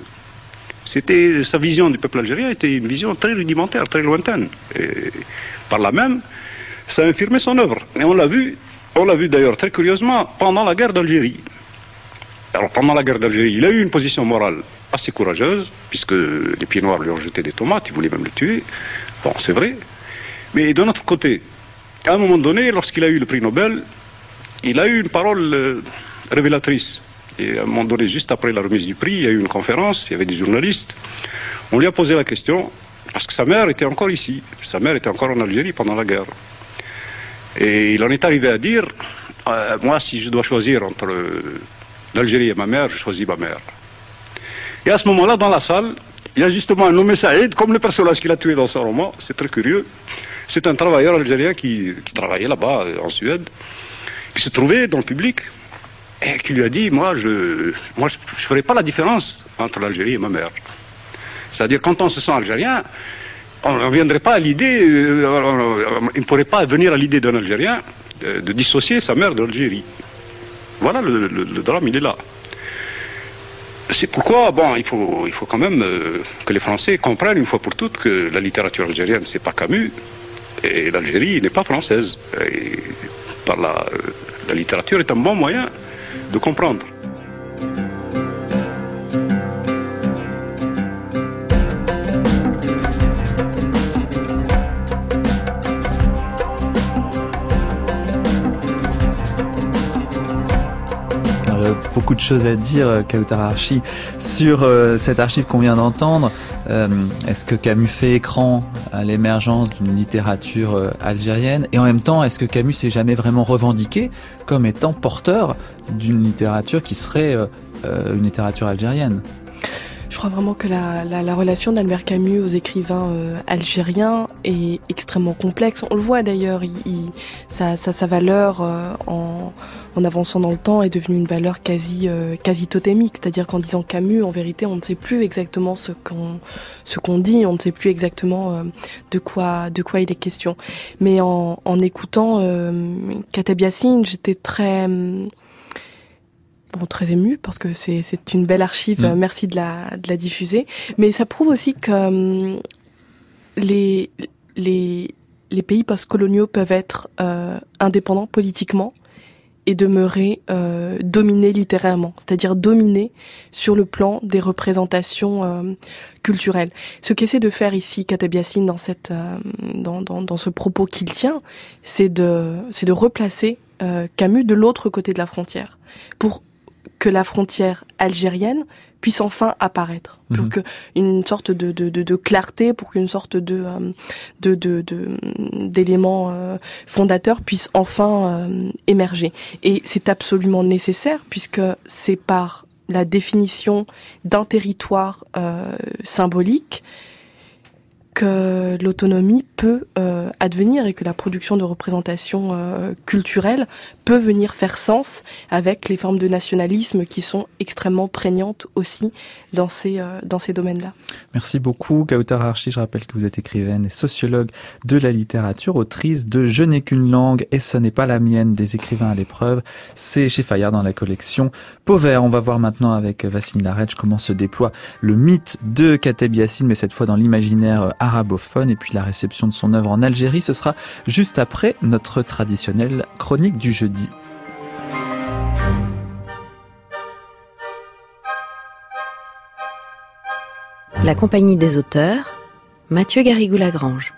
Sa vision du peuple algérien était une vision très rudimentaire, très lointaine. Et par là même, ça a infirmé son œuvre. Et on l'a vu d'ailleurs très curieusement pendant la guerre d'Algérie. Alors pendant la guerre d'Algérie, il a eu une position morale assez courageuse, puisque les pieds noirs lui ont jeté des tomates, ils voulaient même le tuer. Bon, c'est vrai. Mais d'un autre côté, à un moment donné, lorsqu'il a eu le prix Nobel, il a eu une parole révélatrice. Et à un moment donné, juste après la remise du prix, il y a eu une conférence, il y avait des journalistes. On lui a posé la question, parce que sa mère était encore ici. Sa mère était encore en Algérie pendant la guerre. Et il en est arrivé à dire, moi, si je dois choisir entre l'Algérie et ma mère, je choisis ma mère. Et à ce moment-là, dans la salle, il y a justement un nommé Saïd, comme le personnage qu'il a tué dans son roman. C'est très curieux. C'est un travailleur algérien qui travaillait là-bas, en Suède, qui se trouvait dans le public, et qui lui a dit, moi je ferai pas la différence entre l'Algérie et ma mère. C'est-à-dire, quand on se sent algérien, on ne viendrait pas à l'idée, il ne pourrait pas venir à l'idée d'un Algérien de dissocier sa mère de l'Algérie. Voilà, le drame, il est là. C'est pourquoi, il faut quand même que les Français comprennent une fois pour toutes que la littérature algérienne, c'est pas Camus, et l'Algérie n'est pas française. Et la littérature est un bon moyen de comprendre. Beaucoup de choses à dire, Kautar Archi, sur cette archive qu'on vient d'entendre. Est-ce que Camus fait écran à l'émergence d'une littérature algérienne? Et en même temps, est-ce que Camus s'est jamais vraiment revendiqué comme étant porteur d'une littérature qui serait une littérature algérienne? Je crois vraiment que la relation d'Albert Camus aux écrivains algériens est extrêmement complexe. On le voit d'ailleurs, sa valeur en avançant dans le temps est devenue une valeur quasi totémique. C'est-à-dire qu'en disant Camus, en vérité, on ne sait plus exactement ce qu'on dit, on ne sait plus exactement de quoi il est question. Mais en écoutant Kateb Yassine, j'étais très émue parce que c'est une belle archive. Merci de la diffuser. Mais ça prouve aussi que les pays post-coloniaux peuvent être indépendants politiquement et demeurer dominés littérairement, c'est-à-dire dominés sur le plan des représentations culturelles. Ce qu'essaie de faire ici Kateb Yassine dans ce propos qu'il tient, c'est de replacer Camus de l'autre côté de la frontière pour que la frontière algérienne puisse enfin apparaître, pour que une sorte de clarté, pour qu'une sorte d'élément fondateur puisse enfin émerger. Et c'est absolument nécessaire puisque c'est par la définition d'un territoire symbolique que l'autonomie peut advenir et que la production de représentations culturelles peut venir faire sens avec les formes de nationalisme qui sont extrêmement prégnantes aussi dans ces domaines-là. Merci beaucoup, Kautar Archi. Je rappelle que vous êtes écrivaine et sociologue de la littérature, autrice de Je n'ai qu'une langue et ce n'est pas la mienne, des écrivains à l'épreuve. C'est chez Fayard dans la collection Pauvert. On va voir maintenant avec Vassine Laretch comment se déploie le mythe de Kateb Yassine, mais cette fois dans l'imaginaire arabophone, et puis la réception de son œuvre en Algérie. Ce sera juste après notre traditionnelle chronique du jeudi. La compagnie des auteurs, Mathieu Garrigou-Lagrange.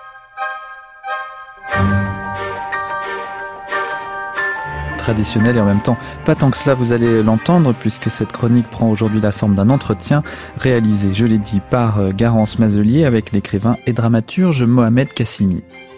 Traditionnel et en même temps pas tant que cela, vous allez l'entendre, puisque cette chronique prend aujourd'hui la forme d'un entretien réalisé, je l'ai dit, par Garance Mazelier avec l'écrivain et dramaturge Mohamed Kassimi.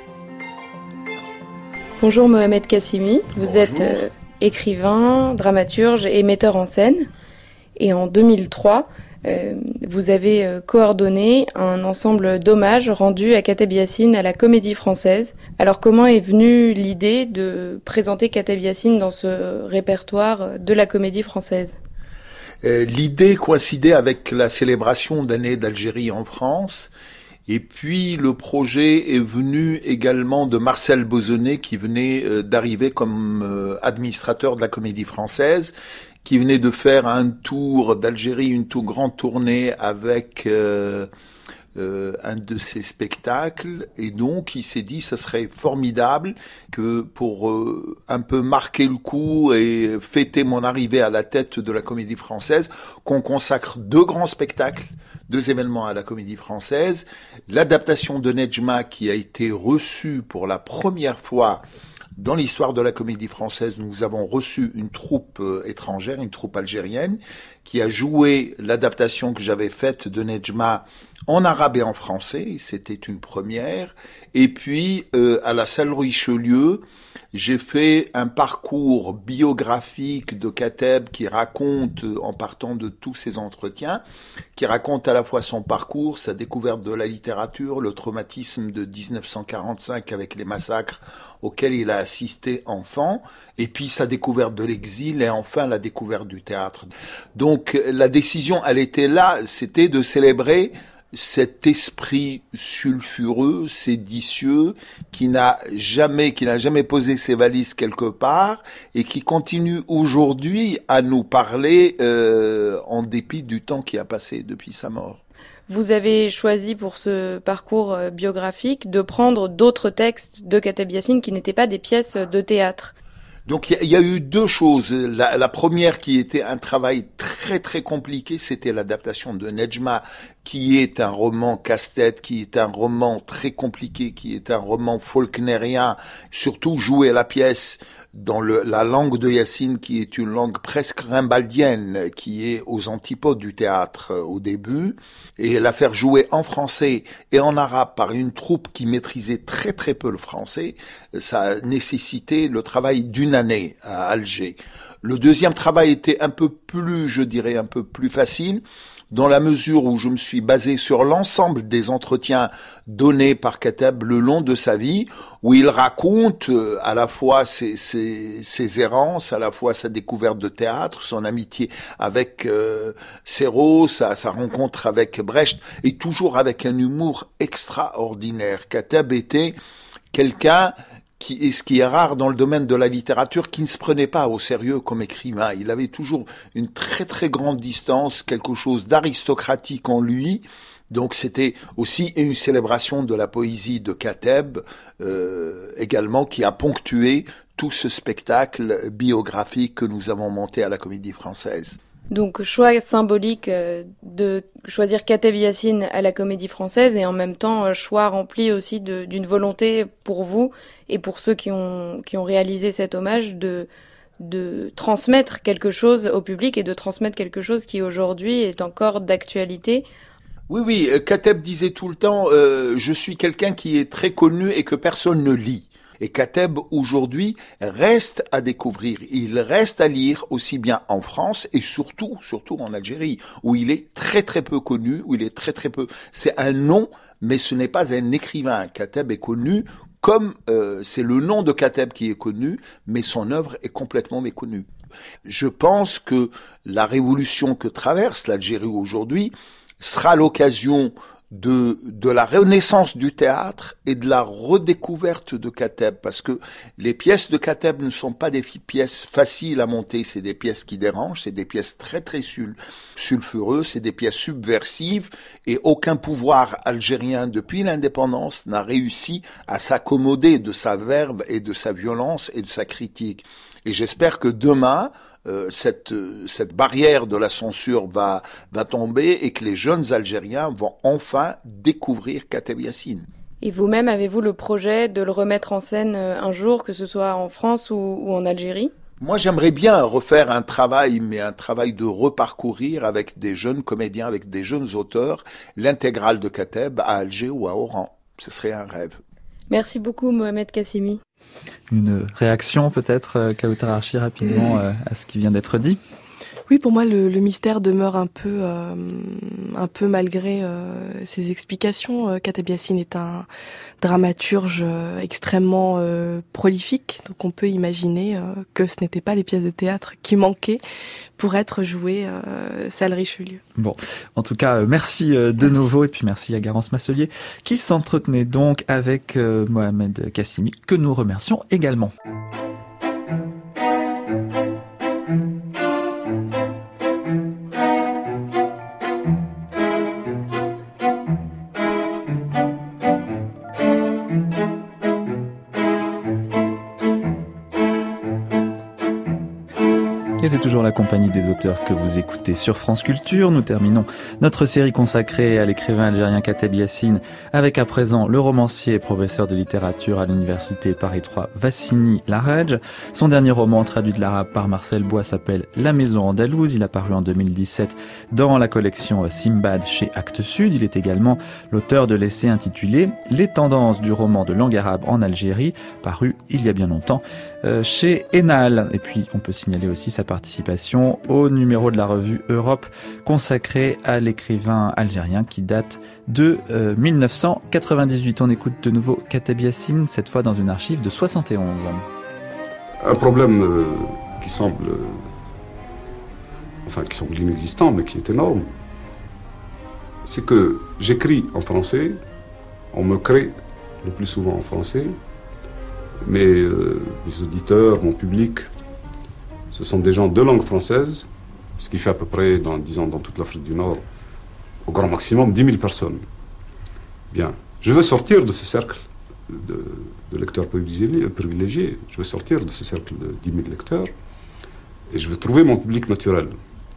Bonjour Mohamed Kassimi, vous êtes écrivain, dramaturge et metteur en scène. Et en 2003, vous avez coordonné un ensemble d'hommages rendus à Kateb Yassine à la Comédie Française. Alors comment est venue l'idée de présenter Kateb Yassine dans ce répertoire de la Comédie Française ? L'idée coïncidait avec la célébration d'année d'Algérie en France. Et puis le projet est venu également de Marcel Bozonnet qui venait d'arriver comme administrateur de la Comédie Française, qui venait de faire un tour d'Algérie, une grande tournée avec un de ses spectacles. Et donc il s'est dit ça serait formidable que pour un peu marquer le coup et fêter mon arrivée à la tête de la Comédie Française, qu'on consacre 2 grands spectacles, 2 événements à la Comédie Française. L'adaptation de Nedjma qui a été reçue pour la première fois dans l'histoire de la Comédie Française. Nous avons reçu une troupe étrangère, une troupe algérienne, qui a joué l'adaptation que j'avais faite de Nedjma en arabe et en français. C'était une première. Et puis, à la salle Richelieu, j'ai fait un parcours biographique de Kateb qui raconte, en partant de tous ses entretiens, qui raconte à la fois son parcours, sa découverte de la littérature, le traumatisme de 1945 avec les massacres auxquels il a assisté enfant, et puis sa découverte de l'exil et enfin la découverte du théâtre. Donc la décision, elle était là, c'était de célébrer cet esprit sulfureux, séditieux, qui n'a jamais posé ses valises quelque part et qui continue aujourd'hui à nous parler en dépit du temps qui a passé depuis sa mort. Vous avez choisi pour ce parcours biographique de prendre d'autres textes de Kateb Yassine qui n'étaient pas des pièces de théâtre. Donc il y a eu deux choses. La première qui était un travail très très compliqué, c'était l'adaptation de Nedjma, qui est un roman casse-tête, qui est un roman très compliqué, qui est un roman faulknerien, surtout jouer la pièce dans la langue de Yassine, qui est une langue presque rimbaldienne, qui est aux antipodes du théâtre au début, et la faire jouer en français et en arabe par une troupe qui maîtrisait très très peu le français, ça a nécessité le travail d'une année à Alger. Le deuxième travail était un peu plus facile, dans la mesure où je me suis basé sur l'ensemble des entretiens donnés par Kateb le long de sa vie, où il raconte à la fois ses errances, à la fois sa découverte de théâtre, son amitié avec Serrault, sa rencontre avec Brecht, et toujours avec un humour extraordinaire. Kateb était quelqu'un et ce qui est rare dans le domaine de la littérature, qui ne se prenait pas au sérieux comme écrivain. Il avait toujours une très très grande distance, quelque chose d'aristocratique en lui. Donc c'était aussi une célébration de la poésie de Kateb, également, qui a ponctué tout ce spectacle biographique que nous avons monté à la Comédie Française. Donc choix symbolique de choisir Kateb Yassine à la Comédie Française et en même temps choix rempli aussi d'une volonté pour vous et pour ceux qui ont réalisé cet hommage de transmettre quelque chose au public et de transmettre quelque chose qui aujourd'hui est encore d'actualité. Oui, Kateb disait tout le temps je suis quelqu'un qui est très connu et que personne ne lit. Et Kateb, aujourd'hui, reste à découvrir. Il reste à lire aussi bien en France et surtout en Algérie, où il est très très peu connu, c'est un nom, mais ce n'est pas un écrivain. Kateb est connu comme c'est le nom de Kateb qui est connu, mais son œuvre est complètement méconnue. Je pense que la révolution que traverse l'Algérie aujourd'hui sera l'occasion de la renaissance du théâtre et de la redécouverte de Kateb, parce que les pièces de Kateb ne sont pas des pièces faciles à monter, c'est des pièces qui dérangent, c'est des pièces très très sulfureuses, c'est des pièces subversives, et aucun pouvoir algérien depuis l'indépendance n'a réussi à s'accommoder de sa verve et de sa violence et de sa critique. Et j'espère que demain, cette barrière de la censure va tomber et que les jeunes Algériens vont enfin découvrir Kateb Yassine. Et vous-même, avez-vous le projet de le remettre en scène un jour, que ce soit en France ou en Algérie ? Moi, j'aimerais bien refaire un travail de reparcourir avec des jeunes comédiens, avec des jeunes auteurs, l'intégrale de Kateb à Alger ou à Oran. Ce serait un rêve. Merci beaucoup, Mohamed Kassimi. Une réaction peut-être, Kauthar Archi, rapidement à ce qui vient d'être dit? Oui, pour moi, le mystère demeure un peu malgré ses explications. Kateb Yassine est un dramaturge extrêmement prolifique, donc on peut imaginer que ce n'étaient pas les pièces de théâtre qui manquaient pour être jouées salle Richelieu. Bon, en tout cas, merci de nouveau, et puis merci à Garance Masselier, qui s'entretenait donc avec Mohamed Kassimi, que nous remercions également. Et c'est toujours la compagnie des auteurs que vous écoutez sur France Culture. Nous terminons notre série consacrée à l'écrivain algérien Kateb Yassine avec à présent le romancier et professeur de littérature à l'université Paris 3 Vassini Larredj. Son dernier roman traduit de l'arabe par Marcel Bois s'appelle La Maison Andalouse. Il a paru en 2017 dans la collection Simbad chez Actes Sud. Il est également l'auteur de l'essai intitulé Les tendances du roman de langue arabe en Algérie, paru il y a bien longtemps chez Enal. Et puis on peut signaler aussi sa participation au numéro de la revue Europe consacré à l'écrivain algérien qui date de 1998. On écoute de nouveau Kateb Yassine, cette fois dans une archive de 71. Un problème qui semble inexistant, mais qui est énorme, c'est que j'écris en français, on me crée le plus souvent en français, mais les auditeurs, mon public, ce sont des gens de langue française, ce qui fait à peu près, dans toute l'Afrique du Nord, au grand maximum 10 000 personnes. Bien, je veux sortir de ce cercle de lecteurs privilégiés, je veux sortir de ce cercle de 10 000 lecteurs, et je veux trouver mon public naturel.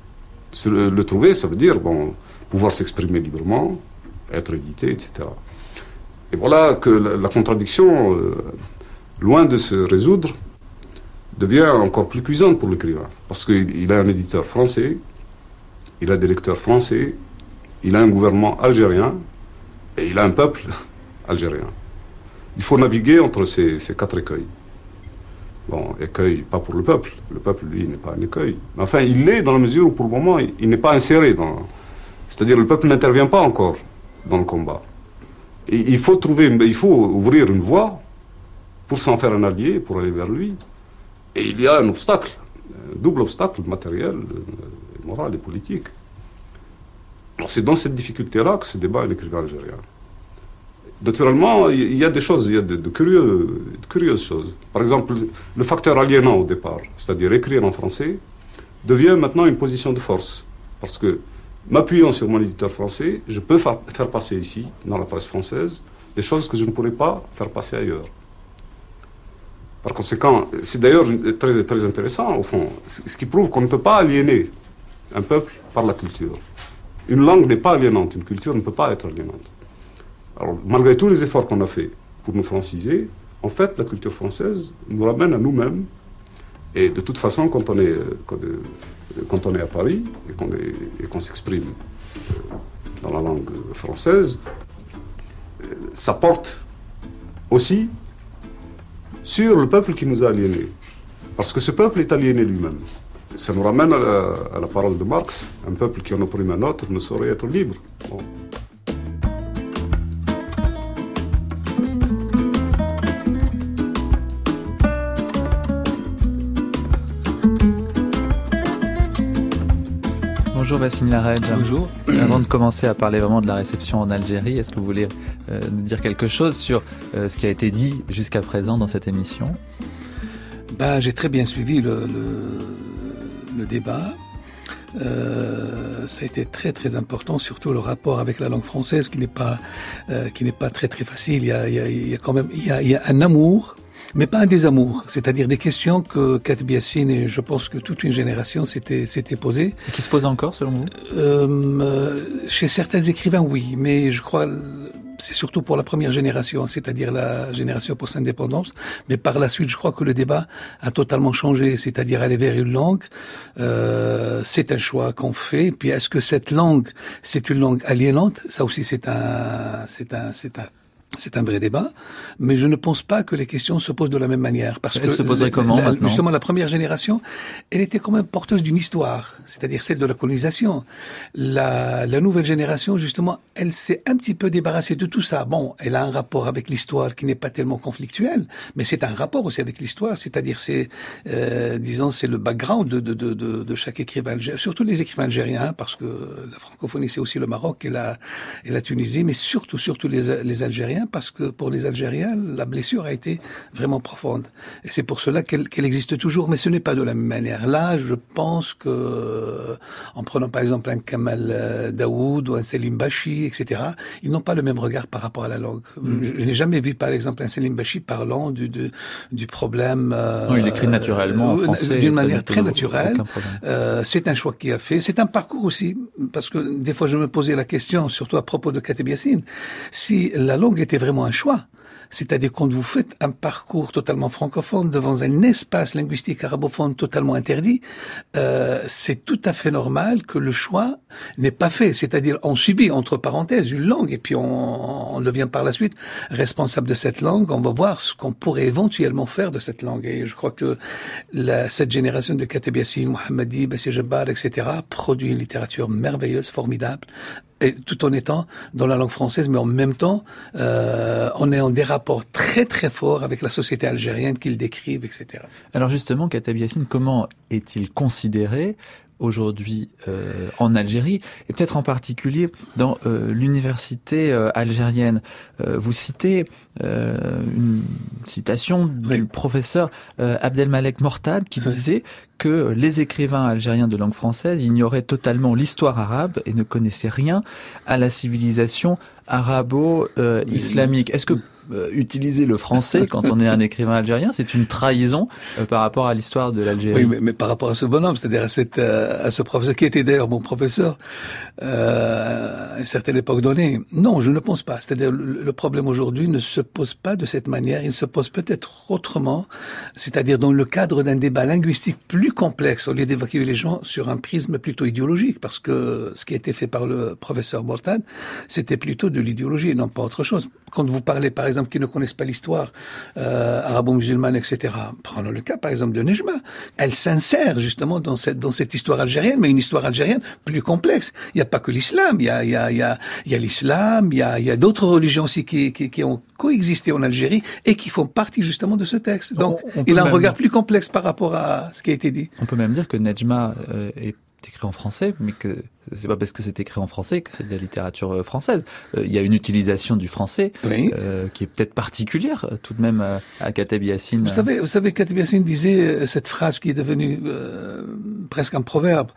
Le trouver, ça veut dire pouvoir s'exprimer librement, être édité, etc. Et voilà que la contradiction, loin de se résoudre, devient encore plus cuisante pour l'écrivain. Parce qu'il a un éditeur français, il a des lecteurs français, il a un gouvernement algérien, et il a un peuple algérien. Il faut naviguer entre ces 4 écueils. Bon, écueil, pas pour le peuple. Le peuple, lui, n'est pas un écueil. Mais enfin, il l'est dans la mesure où, pour le moment, il n'est pas inséré dans... C'est-à-dire, le peuple n'intervient pas encore dans le combat. Et il faut ouvrir une voie pour s'en faire un allié, pour aller vers lui. Et il y a un obstacle, un double obstacle matériel, moral et politique. Alors, c'est dans cette difficulté-là que se débat un écrivain algérien. Naturellement, il y a des choses, il y a de curieuses choses. Par exemple, le facteur aliénant au départ, c'est-à-dire écrire en français, devient maintenant une position de force. Parce que, m'appuyant sur mon éditeur français, je peux faire passer ici, dans la presse française, des choses que je ne pourrais pas faire passer ailleurs. Par conséquent, c'est d'ailleurs très, très intéressant, au fond, ce qui prouve qu'on ne peut pas aliéner un peuple par la culture. Une langue n'est pas aliénante, une culture ne peut pas être aliénante. Alors, malgré tous les efforts qu'on a faits pour nous franciser, en fait, la culture française nous ramène à nous-mêmes. Et de toute façon, quand on est à Paris et qu'on s'exprime dans la langue française, ça porte aussi sur le peuple qui nous a aliénés. Parce que ce peuple est aliéné lui-même. Ça nous ramène à la parole de Marx, un peuple qui en opprime un autre ne saurait être libre. Bon. Bonjour Bassine Laredge. Bonjour. Avant de commencer à parler vraiment de la réception en Algérie, est-ce que vous voulez nous dire quelque chose sur ce qui a été dit jusqu'à présent dans cette émission ? J'ai très bien suivi le débat. Ça a été très très important, surtout le rapport avec la langue française qui n'est pas très très facile. Il y a un amour, mais pas un désamour, c'est-à-dire des questions que Kateb Yassine et je pense que toute une génération s'était posée. Et qui se posent encore selon vous ? Chez certains écrivains, oui, mais je crois c'est surtout pour la première génération, c'est-à-dire la génération post-indépendance. Mais par la suite, je crois que le débat a totalement changé, c'est-à-dire aller vers une langue. C'est un choix qu'on fait. Puis est-ce que cette langue, c'est une langue aliénante ? Ça aussi, c'est un vrai débat, mais je ne pense pas que les questions se posent de la même manière. Parce que se poseraient comment maintenant ? Justement, la première génération, elle était quand même porteuse d'une histoire, c'est-à-dire celle de la colonisation. La nouvelle génération, justement, elle s'est un petit peu débarrassée de tout ça. Bon, elle a un rapport avec l'histoire qui n'est pas tellement conflictuel, mais c'est un rapport aussi avec l'histoire, c'est-à-dire c'est le background de chaque écrivain algérien, surtout les écrivains algériens, parce que la francophonie, c'est aussi le Maroc et la Tunisie, mais surtout les Algériens, parce que pour les Algériens, la blessure a été vraiment profonde. Et c'est pour cela qu'elle existe toujours, mais ce n'est pas de la même manière. Là, je pense que, en prenant par exemple un Kamal Daoud ou un Selim Bachi, etc., ils n'ont pas le même regard par rapport à la langue. Je n'ai jamais vu, par exemple, un Selim Bachi parlant du problème... il écrit naturellement en français. D'une manière très naturelle. C'est un choix qu'il a fait. C'est un parcours aussi, parce que des fois je me posais la question, surtout à propos de Kateb Yassine, si la langue était vraiment un choix. C'est-à-dire quand vous faites un parcours totalement francophone devant un espace linguistique arabophone totalement interdit, c'est tout à fait normal que le choix n'est pas fait. C'est-à-dire on subit, entre parenthèses, une langue et puis on devient par la suite responsable de cette langue. On va voir ce qu'on pourrait éventuellement faire de cette langue. Et je crois que cette génération de Kateb Yassine, Mohammadi, Bassi Jabbar, etc. produit une littérature merveilleuse, formidable, et tout en étant dans la langue française, mais en même temps, on est en des rapports très très forts avec la société algérienne qu'ils décrivent, etc. Alors justement, Kateb Yassine, comment est-il considéré aujourd'hui en Algérie, et peut-être en particulier dans l'université algérienne. Vous citez une citation du professeur Abdelmalek Mortad qui disait que les écrivains algériens de langue française ignoraient totalement l'histoire arabe et ne connaissaient rien à la civilisation arabo-islamique. Est-ce que utiliser le français quand on est un écrivain algérien, c'est une trahison par rapport à l'histoire de l'Algérie? Oui, mais par rapport à ce bonhomme, c'est-à-dire à ce professeur qui était d'ailleurs mon professeur à une certaine époque donnée. Non, je ne pense pas. C'est-à-dire le problème aujourd'hui ne se pose pas de cette manière. Il se pose peut-être autrement, c'est-à-dire dans le cadre d'un débat linguistique plus complexe, au lieu d'évacuer les gens sur un prisme plutôt idéologique, parce que ce qui a été fait par le professeur Mortad, c'était plutôt de l'idéologie et non pas autre chose. Quand vous parlez, par exemple, qui ne connaissent pas l'histoire arabo-musulmane, etc. Prenons le cas, par exemple, de Nejma. Elle s'insère justement dans cette histoire algérienne, mais une histoire algérienne plus complexe. Il n'y a pas que l'islam. Il y a l'islam, il y a d'autres religions aussi qui ont coexisté en Algérie et qui font partie justement de ce texte. Donc, il a un regard plus complexe par rapport à ce qui a été dit. On peut même dire que Nejma est écrit en français, mais que c'est pas parce que c'est écrit en français que c'est de la littérature française. Il y a une utilisation du français qui est peut-être particulière tout de même à Kateb Yassine. Vous savez, Kateb Yassine disait cette phrase qui est devenue presque un proverbe.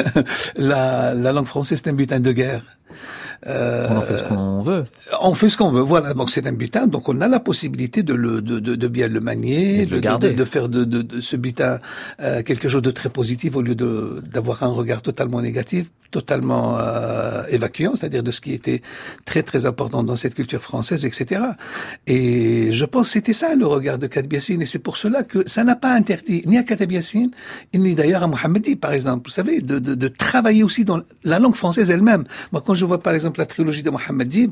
La langue française, c'est un butin de guerre. On en fait ce qu'on veut. On fait ce qu'on veut, voilà. Donc c'est un butin, donc on a la possibilité de bien le manier, de faire de ce butin quelque chose de très positif au lieu d'avoir un regard totalement négatif, totalement évacuant, c'est-à-dire de ce qui était très très important dans cette culture française, etc. Et je pense que c'était ça le regard de Kateb Yassine, et c'est pour cela que ça n'a pas interdit ni à Kateb Yassine, ni d'ailleurs à Mohamed Dib, par exemple, vous savez, de travailler aussi dans la langue française elle-même. Moi, quand je vois par exemple la trilogie de Mohamed Dib,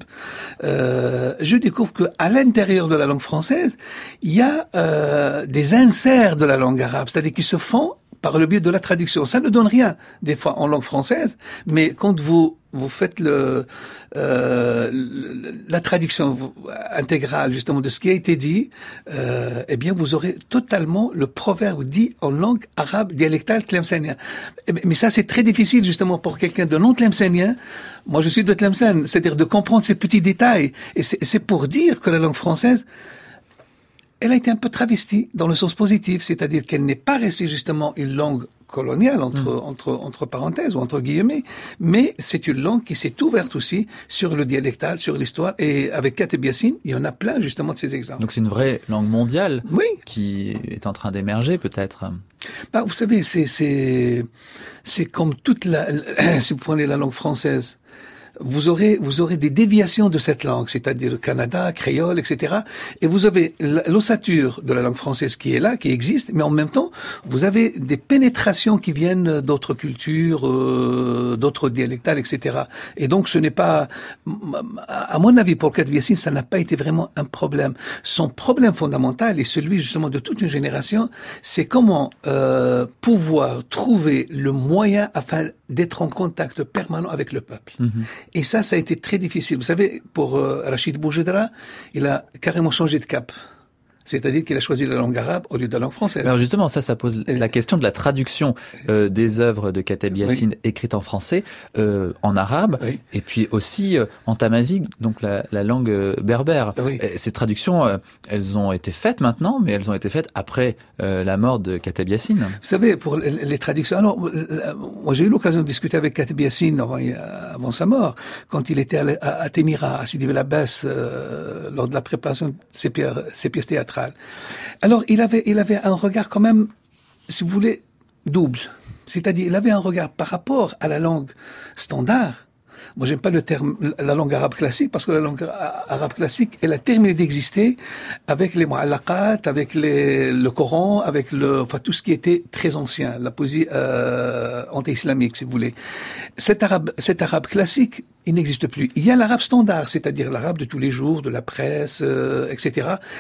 je découvre qu'à l'intérieur de la langue française, il y a des inserts de la langue arabe, c'est-à-dire qui se font par le biais de la traduction. Ça ne donne rien, des fois, en langue française, mais quand vous faites la traduction intégrale, justement, de ce qui a été dit, eh bien, vous aurez totalement le proverbe dit en langue arabe dialectale tlemcenien. Mais ça, c'est très difficile, justement, pour quelqu'un de non tlemcenien. Moi, je suis de Tlemcen, c'est-à-dire de comprendre ces petits détails. Et c'est pour dire que la langue française, elle a été un peu travestie dans le sens positif, c'est-à-dire qu'elle n'est pas restée justement une langue coloniale, entre parenthèses ou entre guillemets, mais c'est une langue qui s'est ouverte aussi sur le dialectal, sur l'histoire, et avec Kateb Yassine, il y en a plein justement de ces exemples. Donc c'est une vraie langue mondiale qui est en train d'émerger peut-être. Vous savez, c'est comme si vous prenez la langue française, vous aurez des déviations de cette langue, c'est-à-dire le Canada, créole, etc. Et vous avez l'ossature de la langue française qui est là, qui existe, mais en même temps, vous avez des pénétrations qui viennent d'autres cultures, d'autres dialectales, etc. Et donc, ce n'est pas, à mon avis, pour Kateb Yassine, ça n'a pas été vraiment un problème. Son problème fondamental, et celui justement de toute une génération, c'est comment pouvoir trouver le moyen afin d'être en contact permanent avec le peuple. Et ça a été très difficile. Vous savez, pour Rachid Boujedra, il a carrément changé de cap. C'est-à-dire qu'il a choisi la langue arabe au lieu de la langue française. Alors justement, ça pose la question de la traduction des œuvres de Kateb Yassine écrites en français, en arabe, et puis aussi en tamazight, donc la langue berbère. Ces traductions, elles ont été faites maintenant, mais elles ont été faites après la mort de Kateb Yassine. Vous savez, pour les traductions, alors, moi j'ai eu l'occasion de discuter avec Kateb Yassine avant sa mort, quand il était à Témira, à Sidi Bel Abbas, lors de la préparation de ses pièces théâtrales. Alors, il avait un regard quand même, si vous voulez, double. C'est-à-dire, il avait un regard par rapport à la langue standard. Moi, j'aime pas le terme, la langue arabe classique, parce que la langue arabe classique, elle a terminé d'exister avec les mu'allaqat, avec le Coran, avec tout ce qui était très ancien, la poésie anti-islamique, si vous voulez. Cet arabe classique, il n'existe plus. Il y a l'arabe standard, c'est-à-dire l'arabe de tous les jours, de la presse, etc.,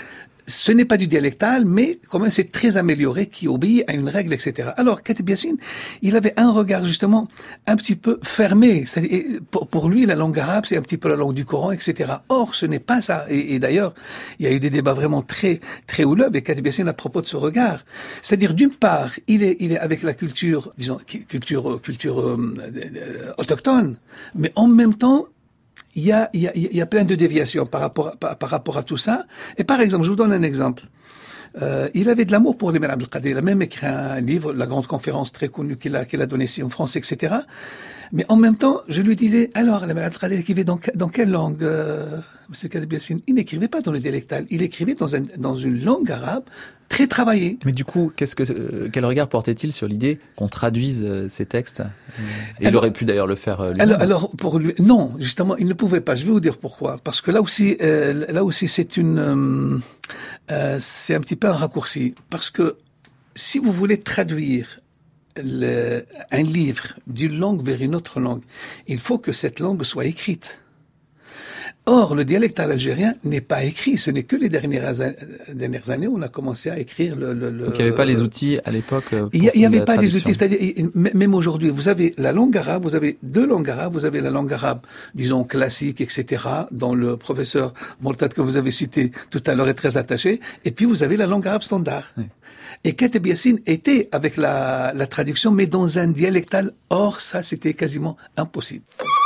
ce n'est pas du dialectal, mais quand même c'est très amélioré, qui obéit à une règle, etc. Alors, Kateb Yassine, il avait un regard justement un petit peu fermé. Pour lui, la langue arabe, c'est un petit peu la langue du Coran, etc. Or, ce n'est pas ça. Et d'ailleurs, il y a eu des débats vraiment très, très houleux avec Kateb Yassine à propos de ce regard. C'est-à-dire, d'une part, il est avec la culture, disons, culture autochtone, mais en même temps, il y a plein de déviations par rapport à tout ça. Et par exemple, je vous donne un exemple. Il avait de l'amour pour l'imam Abdelkader. Il a même écrit un livre, la grande conférence très connue qu'il a donnée ici en France, etc. Mais en même temps, je lui disais, alors, l'imam Abdelkader écrivait dans quelle langue, Monsieur Kateb Yassine? Il n'écrivait pas dans le dialectal. Il écrivait dans une langue arabe très travaillée. Mais du coup, quel regard portait-il sur l'idée qu'on traduise ces textes? Et il aurait pu d'ailleurs le faire lui-même. Alors, pour lui, non, justement, il ne pouvait pas. Je vais vous dire pourquoi. Parce que là aussi, c'est un petit peu un raccourci. Parce que si vous voulez traduire un livre d'une langue vers une autre langue, il faut que cette langue soit écrite. Or, le dialectal algérien n'est pas écrit. Ce n'est que les dernières années où on a commencé à écrire Donc, il n'y avait pas les outils à l'époque. Il n'y avait pas des outils. C'est-à-dire, même aujourd'hui, vous avez la langue arabe, vous avez deux langues arabes. Vous avez la langue arabe, disons, classique, etc., dont le professeur Mortad que vous avez cité tout à l'heure est très attaché. Et puis, vous avez la langue arabe standard. Oui. Et Kateb Yassine était avec la traduction, mais dans un dialectal. Or, ça, c'était quasiment impossible.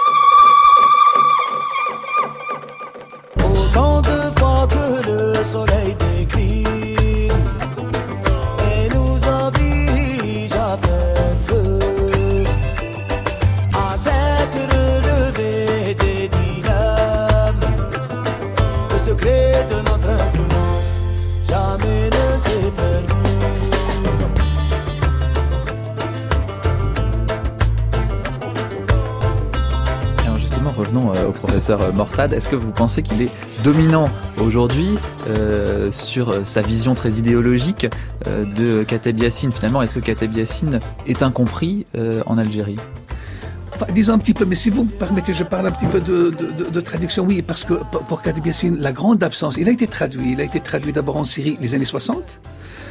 Autant de fois que le soleil décline et nous oblige à faire feu à cette relevée des dilemmes, le secret de notre influence jamais ne s'est perdu. Revenons au professeur Mortad. Est-ce que vous pensez qu'il est dominant aujourd'hui sur sa vision très idéologique de Kateb Yassine? Finalement, est-ce que Kateb Yassine est incompris en Algérie? Enfin, disons un petit peu, mais si vous me permettez, je parle un petit peu de traduction. Oui, parce que pour Kateb Yassine, la grande absence, il a été traduit d'abord en Syrie les années 60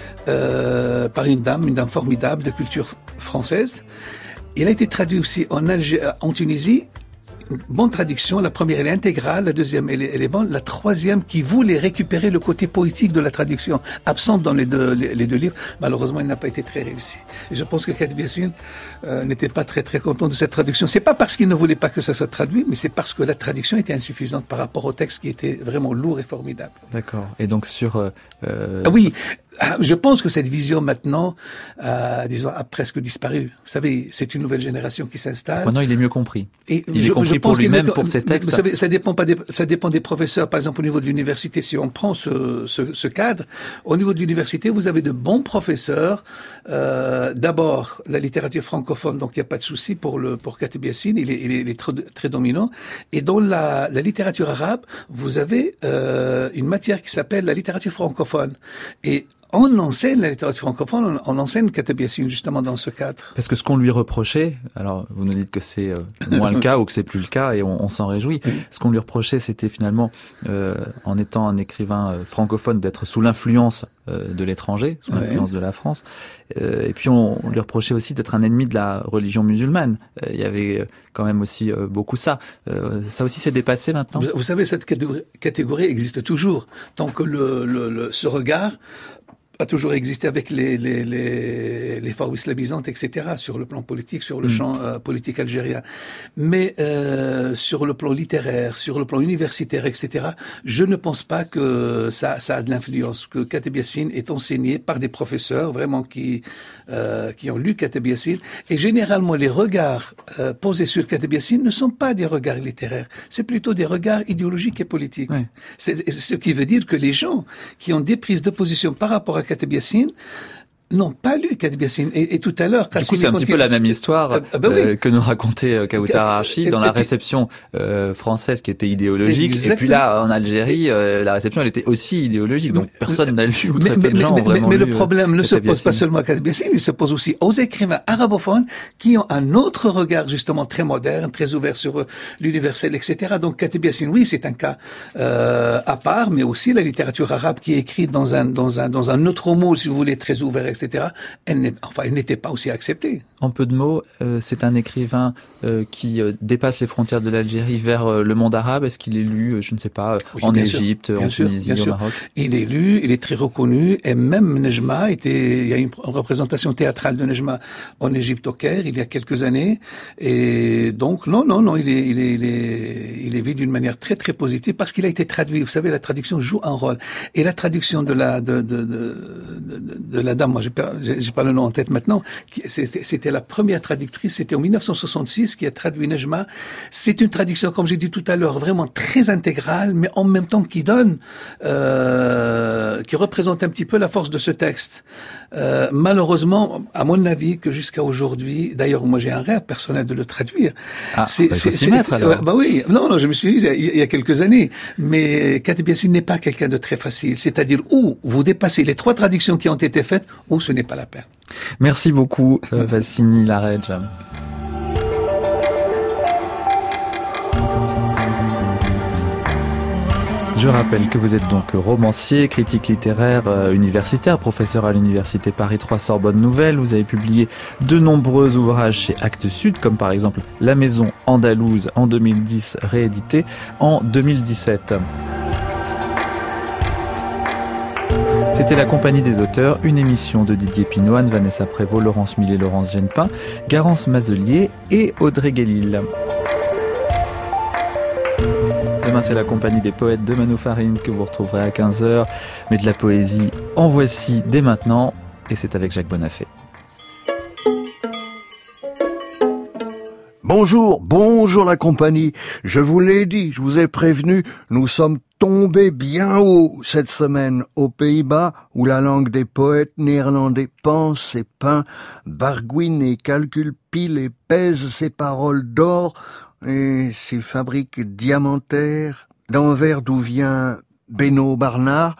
par une dame formidable de culture française. Il a été traduit aussi en Tunisie. Bonne traduction, la première elle est intégrale, la deuxième elle est bonne, la troisième qui voulait récupérer le côté poétique de la traduction, absente dans les deux livres, malheureusement elle n'a pas été très réussie. Et je pense que Kateb Yassine n'était pas très très content de cette traduction. C'est pas parce qu'il ne voulait pas que ça soit traduit, mais c'est parce que la traduction était insuffisante par rapport au texte qui était vraiment lourd et formidable. D'accord. Et donc sur... Oui, je pense que cette vision maintenant, disons, a presque disparu. Vous savez, c'est une nouvelle génération qui s'installe. Maintenant, il est mieux compris. Et il est compris pour lui-même, pour ses textes. Vous savez, ça dépend des professeurs. Par exemple, au niveau de l'université, si on prend ce cadre, au niveau de l'université, vous avez de bons professeurs. D'abord, la littérature francophone, donc il n'y a pas de souci pour Kateb Yassine, il est très, très dominant. Et dans la littérature arabe, vous avez une matière qui s'appelle la littérature francophone. Et on enseigne la littérature francophone, on enseigne Kateb Yassine justement dans ce cadre. Parce que ce qu'on lui reprochait, alors vous nous dites que c'est moins le cas ou que c'est plus le cas et on s'en réjouit, oui. Ce qu'on lui reprochait c'était finalement, en étant un écrivain francophone, d'être sous l'influence de l'étranger, sous l'influence de la France, et puis on lui reprochait aussi d'être un ennemi de la religion musulmane. Il y avait quand même aussi beaucoup ça. Ça aussi c'est dépassé maintenant. Vous savez, cette catégorie existe toujours, tant que ce regard a toujours existé avec les formes islamisantes, etc., sur le plan politique, sur le champ politique algérien. Mais sur le plan littéraire, sur le plan universitaire, etc., je ne pense pas que ça a de l'influence, que Kateb Yassine est enseigné par des professeurs vraiment qui ont lu Kateb Yassine. Et généralement, les regards posés sur Kateb Yassine ne sont pas des regards littéraires, c'est plutôt des regards idéologiques et politiques. Oui. C'est ce qui veut dire que les gens qui ont des prises de position par rapport à Kateb Yassine Non, pas lu Kateb Yassine. Et tout à l'heure, du coup, c'est un petit peu la même histoire oui. Que nous racontait Kauthar Archi dans la réception française qui était idéologique. Exactement. Et puis là, en Algérie, la réception, elle était aussi idéologique. Donc personne n'a lu, ou très peu de gens ont vraiment lu. Mais le problème ne se pose pas seulement à Kateb Yassine, il se pose aussi aux écrivains arabophones qui ont un autre regard justement très moderne, très ouvert sur l'universel, etc. Donc Kateb Yassine, oui, c'est un cas à part, mais aussi la littérature arabe qui est écrite dans un autre mot, si vous voulez, très ouvert, etc. Elle n'était pas aussi acceptée. En peu de mots, c'est un écrivain qui dépasse les frontières de l'Algérie vers le monde arabe. Est-ce qu'il est lu, je ne sais pas, en Égypte, en Tunisie, au Maroc? Il est lu, il est très reconnu, et même Nejma il y a une représentation théâtrale de Nejma en Égypte au Caire il y a quelques années, et donc non, il est vu d'une manière très très positive parce qu'il a été traduit. Vous savez, la traduction joue un rôle, et la traduction de la dame, moi j'ai pas le nom en tête maintenant, c'était la première traductrice, c'était en 1966 qui a traduit Nejma. C'est une traduction, comme j'ai dit tout à l'heure, vraiment très intégrale, mais en même temps qui représente un petit peu la force de ce texte. Malheureusement, à mon avis, que jusqu'à aujourd'hui, d'ailleurs moi j'ai un rêve personnel de le traduire. Il faut s'y mettre alors. Bah oui, non, je me suis dit il y a quelques années, mais Kateb Yassine n'est pas quelqu'un de très facile, c'est-à-dire où vous dépassez les 3 traductions qui ont été faites, ou ce n'est pas la peine. Merci beaucoup, Vassini Laredj. Je rappelle que vous êtes donc romancier, critique littéraire universitaire, professeur à l'université Paris 3 Sorbonne Nouvelle. Vous avez publié de nombreux ouvrages chez Actes Sud, comme par exemple La Maison Andalouse en 2010, réédité en 2017. C'était La Compagnie des auteurs, une émission de Didier Pinoine, Vanessa Prévost, Laurence Millet, Laurence Genepin, Garance Mazelier et Audrey Guélil. Demain, c'est La Compagnie des poètes de Mano Farine que vous retrouverez à 15h. Mais de la poésie, en voici dès maintenant. Et c'est avec Jacques Bonafé. Bonjour la compagnie. Je vous l'ai dit, je vous ai prévenu, nous sommes tombés bien haut cette semaine aux Pays-Bas, où la langue des poètes néerlandais pense et peint, bargouine et calcule pile et pèse ses paroles d'or, et ses fabriques diamantaires, d'Anvers d'où vient Beno Barnard,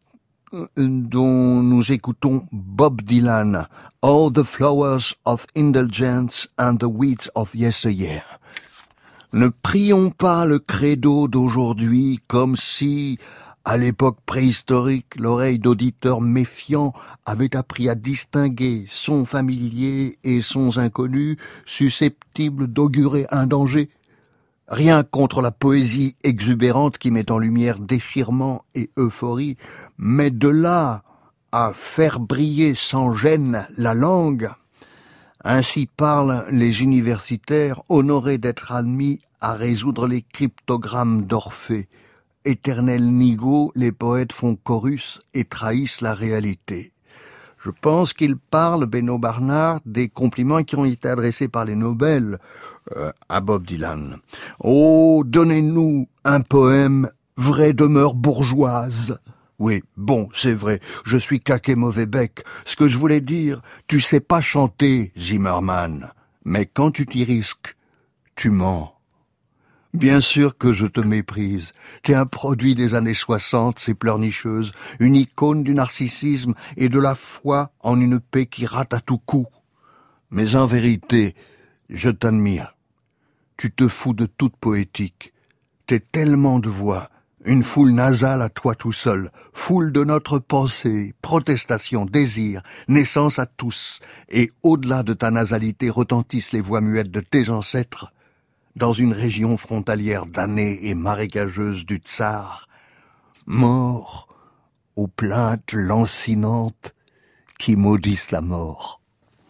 dont nous écoutons Bob Dylan, All the flowers of indulgence and the weeds of yesteryear. Ne prions pas le credo d'aujourd'hui comme si, à l'époque préhistorique, l'oreille d'auditeur méfiant avait appris à distinguer sons familiers et sons inconnus susceptibles d'augurer un danger. Rien contre la poésie exubérante qui met en lumière déchirement et euphorie, mais de là à faire briller sans gêne la langue. Ainsi parlent les universitaires honorés d'être admis à résoudre les cryptogrammes d'Orphée. Éternel nigaud, les poètes font chorus et trahissent la réalité. Je pense qu'il parle, Beno Barnard, des compliments qui ont été adressés par les Nobel à Bob Dylan. Oh, donnez-nous un poème, vraie demeure bourgeoise. Oui, bon, c'est vrai, je suis caqué mauvais bec. Ce que je voulais dire, tu sais pas chanter, Zimmermann, mais quand tu t'y risques, tu mens. Bien sûr que je te méprise. T'es un produit des années 60, ces pleurnicheuses, une icône du narcissisme et de la foi en une paix qui rate à tout coup. Mais en vérité, je t'admire. Tu te fous de toute poétique. T'es tellement de voix, une foule nasale à toi tout seul, foule de notre pensée, protestation, désir, naissance à tous, et au-delà de ta nasalité retentissent les voix muettes de tes ancêtres, dans une région frontalière damnée et marécageuse du Tsar, mort aux plaintes lancinantes qui maudissent la mort.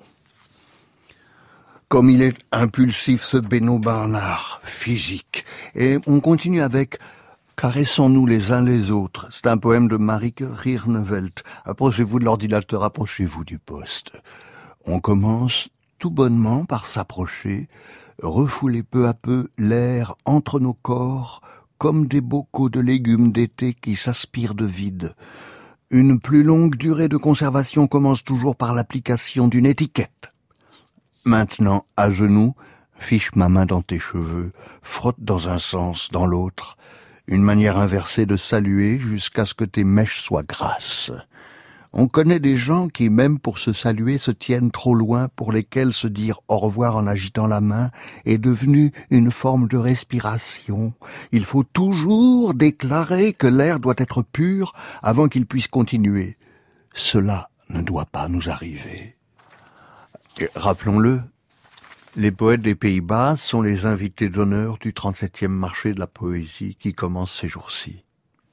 Comme il est impulsif ce Beno Barnard, physique. Et on continue avec « Caressons-nous les uns les autres ». C'est un poème de Marieke Rirnevelt. Approchez-vous de l'ordinateur, approchez-vous du poste. On commence tout bonnement par s'approcher, refouler peu à peu l'air entre nos corps comme des bocaux de légumes d'été qui s'aspirent de vide. Une plus longue durée de conservation commence toujours par l'application d'une étiquette. Maintenant, à genoux, fiche ma main dans tes cheveux, frotte dans un sens, dans l'autre, une manière inversée de saluer jusqu'à ce que tes mèches soient grasses. On connaît des gens qui, même pour se saluer, se tiennent trop loin, pour lesquels se dire au revoir en agitant la main est devenu une forme de respiration. Il faut toujours déclarer que l'air doit être pur avant qu'il puisse continuer. Cela ne doit pas nous arriver. Et rappelons-le, les poètes des Pays-Bas sont les invités d'honneur du 37e marché de la poésie qui commence ces jours-ci.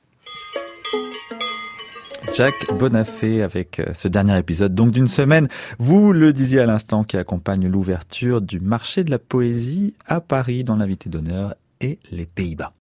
Jacques Bonafé avec ce dernier épisode donc d'une semaine, vous le disiez à l'instant, qui accompagne l'ouverture du marché de la poésie à Paris, dont l'invité d'honneur est les Pays-Bas.